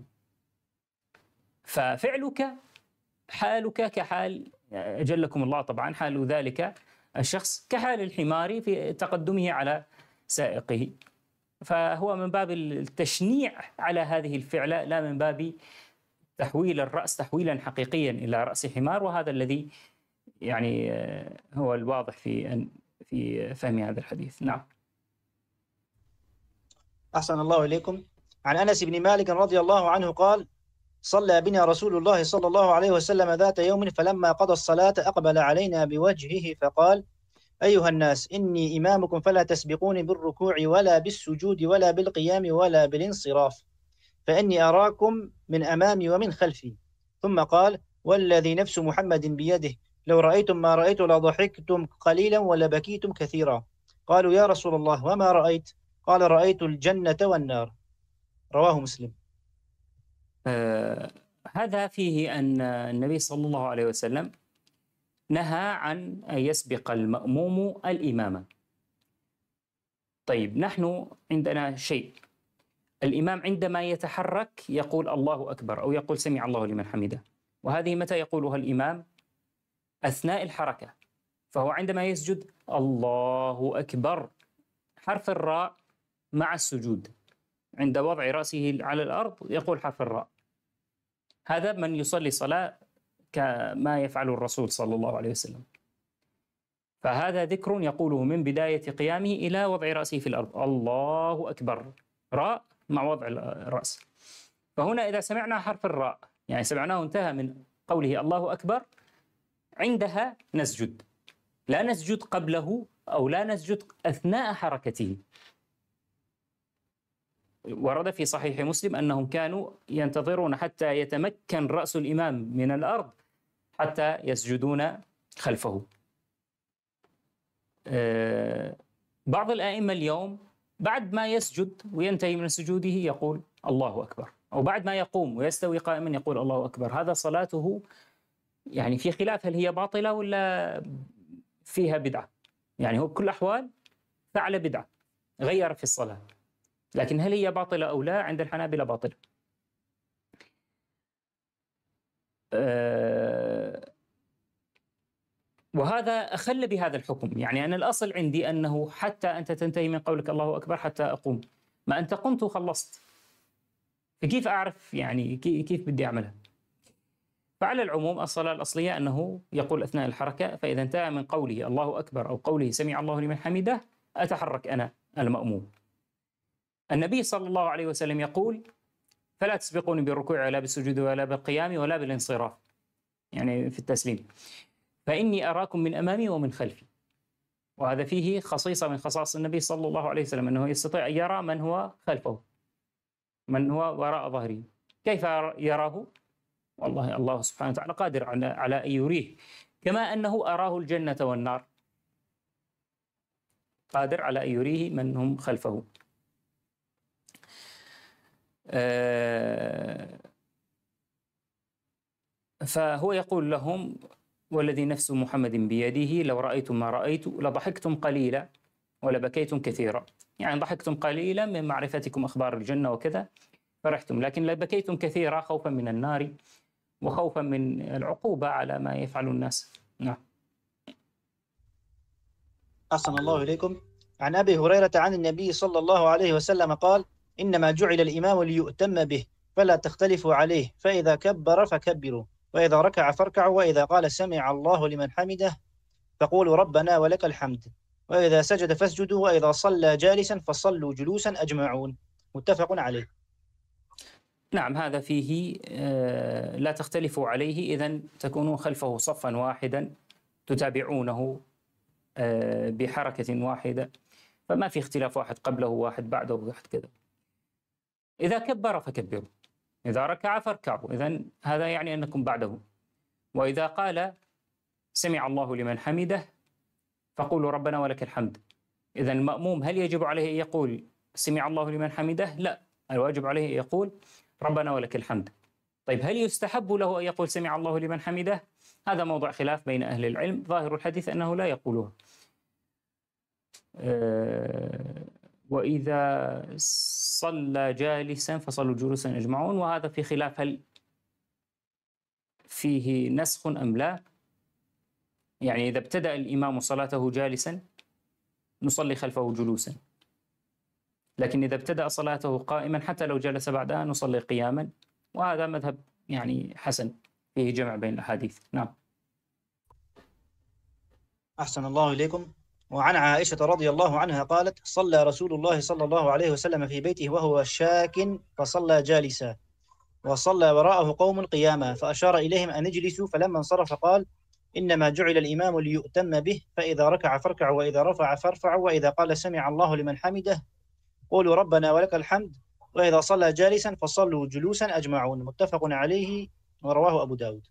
ففعلك حالك كحال أجلكم الله طبعا، حال ذلك الشخص كحال الحمار في تقدمه على سائقه. فهو من باب التشنيع على هذه الفعلة، لا من باب تحويل الرأس تحويلا حقيقيا إلى رأس حمار، وهذا الذي يعني هو الواضح في في فهم هذا الحديث. نعم. أحسن الله إليكم. عن أنس بن مالك رضي الله عنه قال: صلى بنا رسول الله صلى الله عليه وسلم ذات يوم، فلما قضى الصلاة أقبل علينا بوجهه فقال: أيها الناس، إني إمامكم فلا تسبقوني بالركوع ولا بالسجود ولا بالقيام ولا بالانصراف، فإني أراكم من أمامي ومن خلفي. ثم قال: والذي نفس محمد بيده لو رأيتم ما رأيت لضحكتم قليلا ولبكيتم كثيرا. قالوا: يا رسول الله وما رأيت؟ قال: رأيت الجنة والنار. رواه مسلم. آه هذا فيه أن النبي صلى الله عليه وسلم نهى عن أن يسبق المأموم الإمامة. طيب نحن عندنا شيء، الإمام عندما يتحرك يقول الله أكبر أو يقول سمع الله لمن حمده، وهذه متى يقولها الإمام؟ أثناء الحركة. فهو عندما يسجد الله أكبر، حرف الراء مع السجود، عند وضع رأسه على الأرض يقول حرف الراء. هذا من يصلي صلاة كما يفعل الرسول صلى الله عليه وسلم. فهذا ذكر يقوله من بداية قيامه إلى وضع رأسه في الأرض، الله أكبر، راء مع وضع الرأس. فهنا إذا سمعنا حرف الراء، يعني سمعناه انتهى من قوله الله أكبر، عندها نسجد، لا نسجد قبله أو لا نسجد أثناء حركته. ورد في صحيح مسلم أنهم كانوا ينتظرون حتى يتمكن رأس الإمام من الأرض حتى يسجدون خلفه. بعض الآئمة اليوم بعد ما يسجد وينتهي من سجوده يقول الله أكبر، أو بعد ما يقوم ويستوي قائما يقول الله أكبر. هذا صلاته يعني في خلاف هل هي باطلة ولا فيها بدعة. يعني هو بكل الأحوال فعل بدعة، غير في الصلاة، لكن هل هي باطلة أو لا؟ عند الحنابلة باطلة. أه وهذا أخل بهذا الحكم. يعني أنا الأصل عندي أنه حتى أنت تنتهي من قولك الله أكبر حتى أقوم، ما أنت قمت وخلصت، فكيف أعرف يعني كيف بدي أعملها؟ فعلى العموم الصلاة الأصلية أنه يقول أثناء الحركة، فإذا انتهى من قوله الله أكبر أو قوله سمع الله لمن حمده أتحرك أنا المأموم. النبي صلى الله عليه وسلم يقول فلا تسبقوني بالركوع ولا بالسجود ولا بالقيام ولا بالانصراف، يعني في التسليم، فإني أراكم من أمامي ومن خلفي. وهذا فيه خصيصة من خصائص النبي صلى الله عليه وسلم، أنه يستطيع أن يرى من هو خلفه، من هو وراء ظهره. كيف يراه؟ والله الله سبحانه وتعالى قادر على أن يريه، كما أنه أراه الجنة والنار، قادر على أن يريه من هم خلفه. فهو يقول لهم والذي نفس محمد بيده لو رأيتم ما رأيت لضحكتم قليلا ولبكيتم كثيرا. يعني ضحكتم قليلا من معرفتكم أخبار الجنة وكذا فرحتم، لكن لبكيتم كثيرا خوفا من النار وخوفا من العقوبة على ما يفعل الناس. نعم. أحسن الله إليكم. عن أبي هريرة عن النبي صلى الله عليه وسلم قال إنما جعل الإمام ليؤتم به فلا تختلفوا عليه، فإذا كبر فكبروا، وإذا ركع فاركعوا، وإذا قال سمع الله لمن حمده فقولوا ربنا ولك الحمد، وإذا سجد فاسجدوا، وإذا صلى جالسا فصلوا جلوسا أجمعون. متفق عليه. نعم، هذا فيه آه لا تختلفوا عليه، إذن تكونوا خلفه صفا واحدا تتابعونه آه بحركة واحدة، فما في اختلاف واحد قبله واحد بعده واحد كذا. إذا كبر فكبروا، إذا ركع فاركعوا، إذن هذا يعني أنكم بعده. وإذا قال سمع الله لمن حمده فقولوا ربنا ولك الحمد. إذن المأموم هل يجب عليه أن يقول سمع الله لمن حمده؟ لا، الواجب عليه أن يقول ربنا ولك الحمد. طيب هل يستحب له أن يقول سمع الله لمن حمده؟ هذا موضوع خلاف بين أهل العلم، ظاهر الحديث أنه لا يقولها. أه وإذا صلى جالسا فصلوا جلوسا أجمعون، وهذا في خلاف هل فيه نسخ أم لا. يعني إذا ابتدأ الإمام صلاته جالسا نصلي خلفه جلوسا، لكن إذا ابتدأ صلاته قائما حتى لو جلس بعدها نصلي قياما، وهذا مذهب يعني حسن فيه جمع بين الأحاديث. نعم. أحسن الله إليكم. وعن عائشة رضي الله عنها قالت صلى رسول الله صلى الله عليه وسلم في بيته وهو شاك فصلى جالسا، وصلى وراءه قوم قياما، فأشار إليهم أن اجلسوا، فلما انصرف قال إنما جعل الإمام ليؤتم به، فإذا ركع فاركعوا، وإذا رفع فارفعوا، وإذا قال سمع الله لمن حمده قولوا ربنا ولك الحمد، وإذا صلى جالسا فصلوا جلوسا أجمعون. متفق عليه ورواه أبو داود.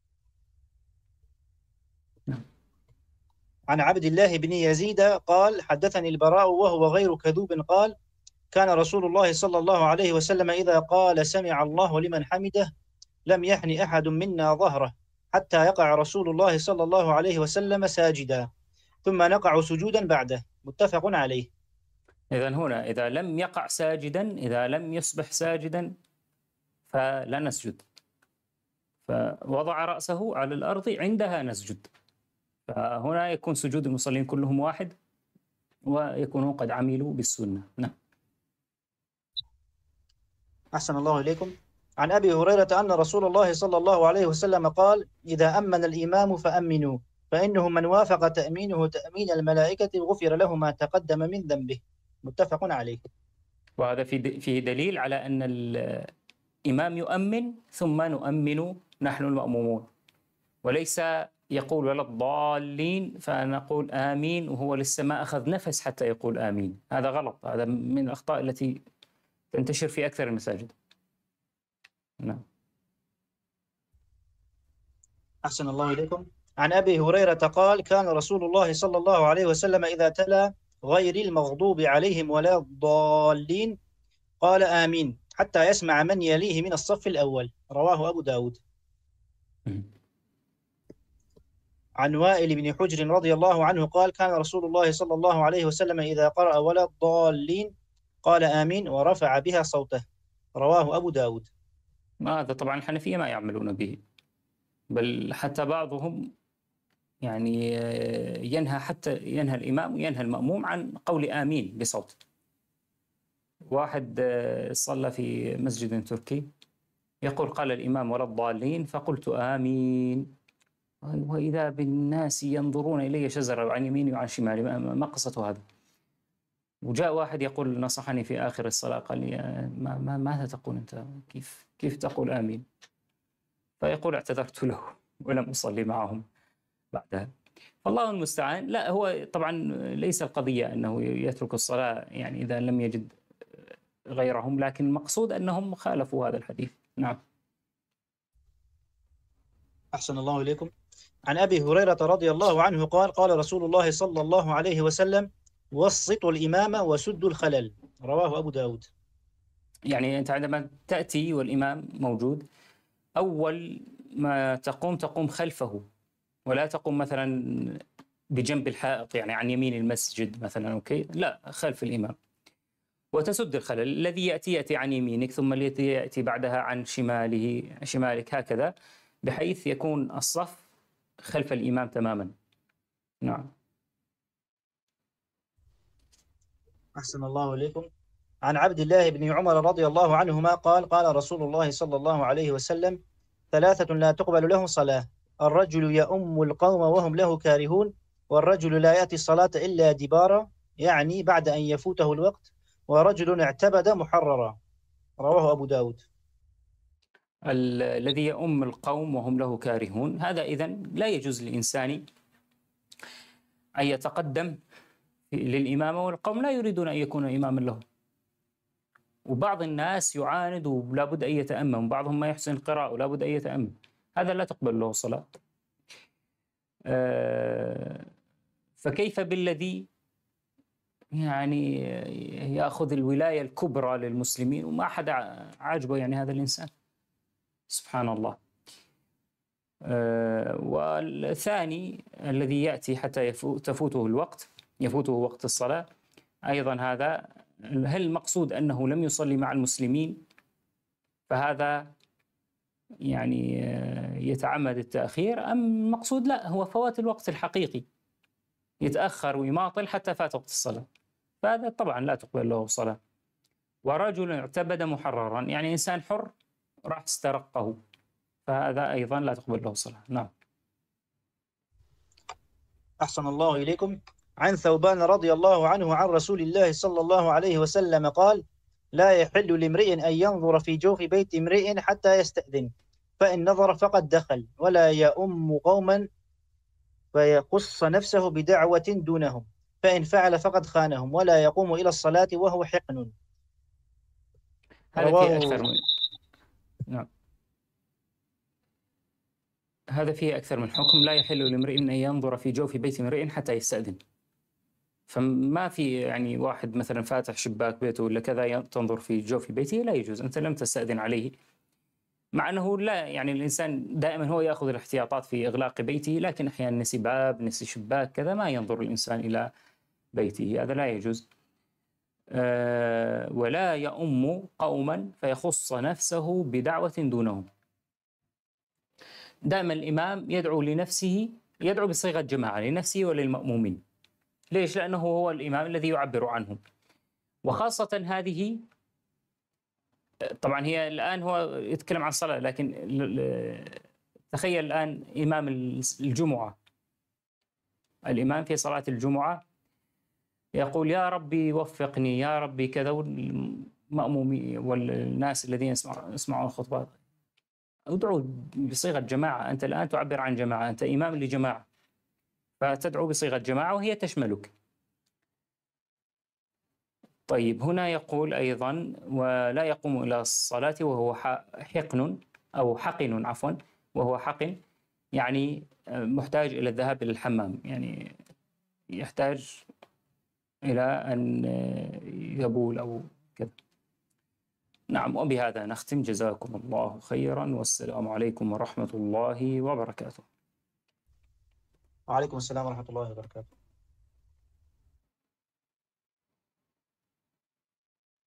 عن عبد الله بن يزيد قال حدثني البراء وهو غير كذوب قال كان رسول الله صلى الله عليه وسلم إذا قال سمع الله لمن حمده لم يحن أحد منا ظهره حتى يقع رسول الله صلى الله عليه وسلم ساجدا، ثم نقع سجودا بعده. متفق عليه. إذن هنا إذا لم يقع ساجدا، إذا لم يصبح ساجدا فلا نسجد، فوضع رأسه على الأرض عندها نسجد، فهنا يكون سجود المصلين كلهم واحد ويكونوا قد عملوا بالسنة. نعم. أحسن الله إليكم. عن أبي هريرة أن رسول الله صلى الله عليه وسلم قال إذا أمن الإمام فأمنوا، فإنه من وافق تأمينه تأمين الملائكة غفر له ما تقدم من ذنبه. متفق عليه. وهذا في فيه دليل على أن الإمام يؤمن ثم نؤمن نحن المأمومون، وليس يقول ولا الضالين فنقول آمين وهو لسه ما أخذ نفس حتى يقول آمين. هذا غلط، هذا من الأخطاء التي تنتشر في أكثر المساجد. نعم. أحسن الله إليكم. عن أبي هريرة قال: كان رسول الله صلى الله عليه وسلم إذا تلا غير المغضوب عليهم ولا الضالين قال آمين حتى يسمع من يليه من الصف الأول. رواه أبو داود. عن وائل بن حجر رضي الله عنه قال: كان رسول الله صلى الله عليه وسلم إذا قرأ ولا الضالين قال آمين ورفع بها صوته. رواه أبو داود. ما هذا طبعا الحنفية ما يعملون به، بل حتى بعضهم يعني ينهى حتى ينهى الإمام وينهى المأموم عن قول آمين بصوت. واحد صلى في مسجد تركي يقول قال الإمام ولا الضالين فقلت آمين، وإذا بالناس ينظرون إلي شزرا عن يميني وعن شمالي، ما قصته هذا؟ وجاء واحد يقول نصحني في آخر الصلاة قال لي ما ما ماذا تقول أنت؟ كيف كيف تقول آمين؟ فيقول اعتذرت له ولم أصلي معهم بعدها. الله المستعان. لا، هو طبعا ليس القضية أنه يترك الصلاة يعني إذا لم يجد غيرهم، لكن المقصود أنهم خالفوا هذا الحديث. نعم. أحسن الله إليكم. عن أبي هريرة رضي الله عنه قال: قال رسول الله صلى الله عليه وسلم: وسطوا الإمام وسدوا الخلل. رواه أبو داود. يعني أنت عندما تأتي والإمام موجود، أول ما تقوم تقوم خلفه، ولا تقوم مثلا بجنب الحائط يعني عن يمين المسجد مثلا، أوكي؟ لا، خلف الإمام وتسد الخلل. الذي يأتي يأتي عن يمينك، ثم الذي يأتي بعدها عن شماله شمالك، هكذا بحيث يكون الصف خلف الإمام تماما. نعم. أحسن الله إليكم. عن عبد الله بن عمر رضي الله عنهما قال: قال رسول الله صلى الله عليه وسلم: ثلاثة لا تقبل لهم صلاة: الرجل يؤم القوم وهم له كارهون، والرجل لا يأتي الصلاة إلا دبارا يعني بعد أن يفوته الوقت، ورجل اعتبد محررا. رواه أبو داود. الذي يؤم القوم وهم له كارهون، هذا إذن لا يجوز للإنسان أن يتقدم للإمامة والقوم لا يريدون أن يكون إماما لهم. وبعض الناس يعاند ولا بد أن يتأمم، بعضهم ما يحسن القراءة ولا بد أن يتأمم، هذا لا تقبل له الصلاة. فكيف بالذي يعني يأخذ الولاية الكبرى للمسلمين وما أحد عاجبه يعني هذا الإنسان؟ سبحان الله. والثاني الذي يأتي حتى تفوته الوقت، يفوته وقت الصلاة، أيضا هذا هل المقصود أنه لم يصلي مع المسلمين؟ فهذا يعني يتعمد التأخير، أم المقصود لا، هو فوات الوقت الحقيقي، يتأخر ويماطل حتى فات وقت الصلاة، فهذا طبعا لا تقبل له الصلاة. ورجل اعتبد محررا، يعني إنسان حر راح استرقه، فهذا أيضا لا تقبل له الصلاة. نعم. أحسن الله إليكم. عن ثوبان رضي الله عنه عن رسول الله صلى الله عليه وسلم قال: لا يحل لامرئ أن ينظر في جوف بيت امرئ حتى يستأذن، فإن نظر فقد دخل، ولا يؤم قوما فيقص نفسه بدعوة دونهم، فإن فعل فقد خانهم، ولا يقوم إلى الصلاة وهو حقن. هذا فيه أكثر من نعم هذا فيه أكثر من حكم. لا يحل لامرئ أن ينظر في جوف بيت امرئ حتى يستأذن، فما في يعني واحد مثلا فاتح شباك بيته ولا كذا تنظر في جوف بيته، لا يجوز، أنت لم تستأذن عليه. مع أنه لا يعني الإنسان دائما هو يأخذ الاحتياطات في إغلاق بيته، لكن أحيانا نسي باب نسي شباك كذا ما ينظر الإنسان إلى بيته، هذا لا يجوز. أه ولا يؤم قوما فيخص نفسه بدعوة دونهم. دائما الإمام يدعو لنفسه، يدعو بصيغة جماعة لنفسه وللمأمومين. ليش؟ لأنه هو الإمام الذي يعبر عنهم، وخاصة هذه طبعا هي الآن هو يتكلم عن الصلاة، لكن تخيل الآن إمام الجمعة الإمام في صلاة الجمعة يقول يا ربي وفقني يا ربي كذا، والمأمومين والناس الذين يسمعون الخطبات ادعوا بصيغة جماعة. أنت الآن تعبر عن جماعة، أنت إمام لجماعة، فتدعو بصيغة جماعة وهي تشملك. طيب هنا يقول أيضا ولا يقوم إلى الصلاة وهو حقن أو حقن عفوا وهو حقن، يعني محتاج إلى الذهاب إلى الحمام، يعني يحتاج إلى أن يبول أو كذا. نعم، وبهذا نختم. جزاكم الله خيرا، والسلام عليكم ورحمة الله وبركاته. وعليكم السلام ورحمة الله وبركاته.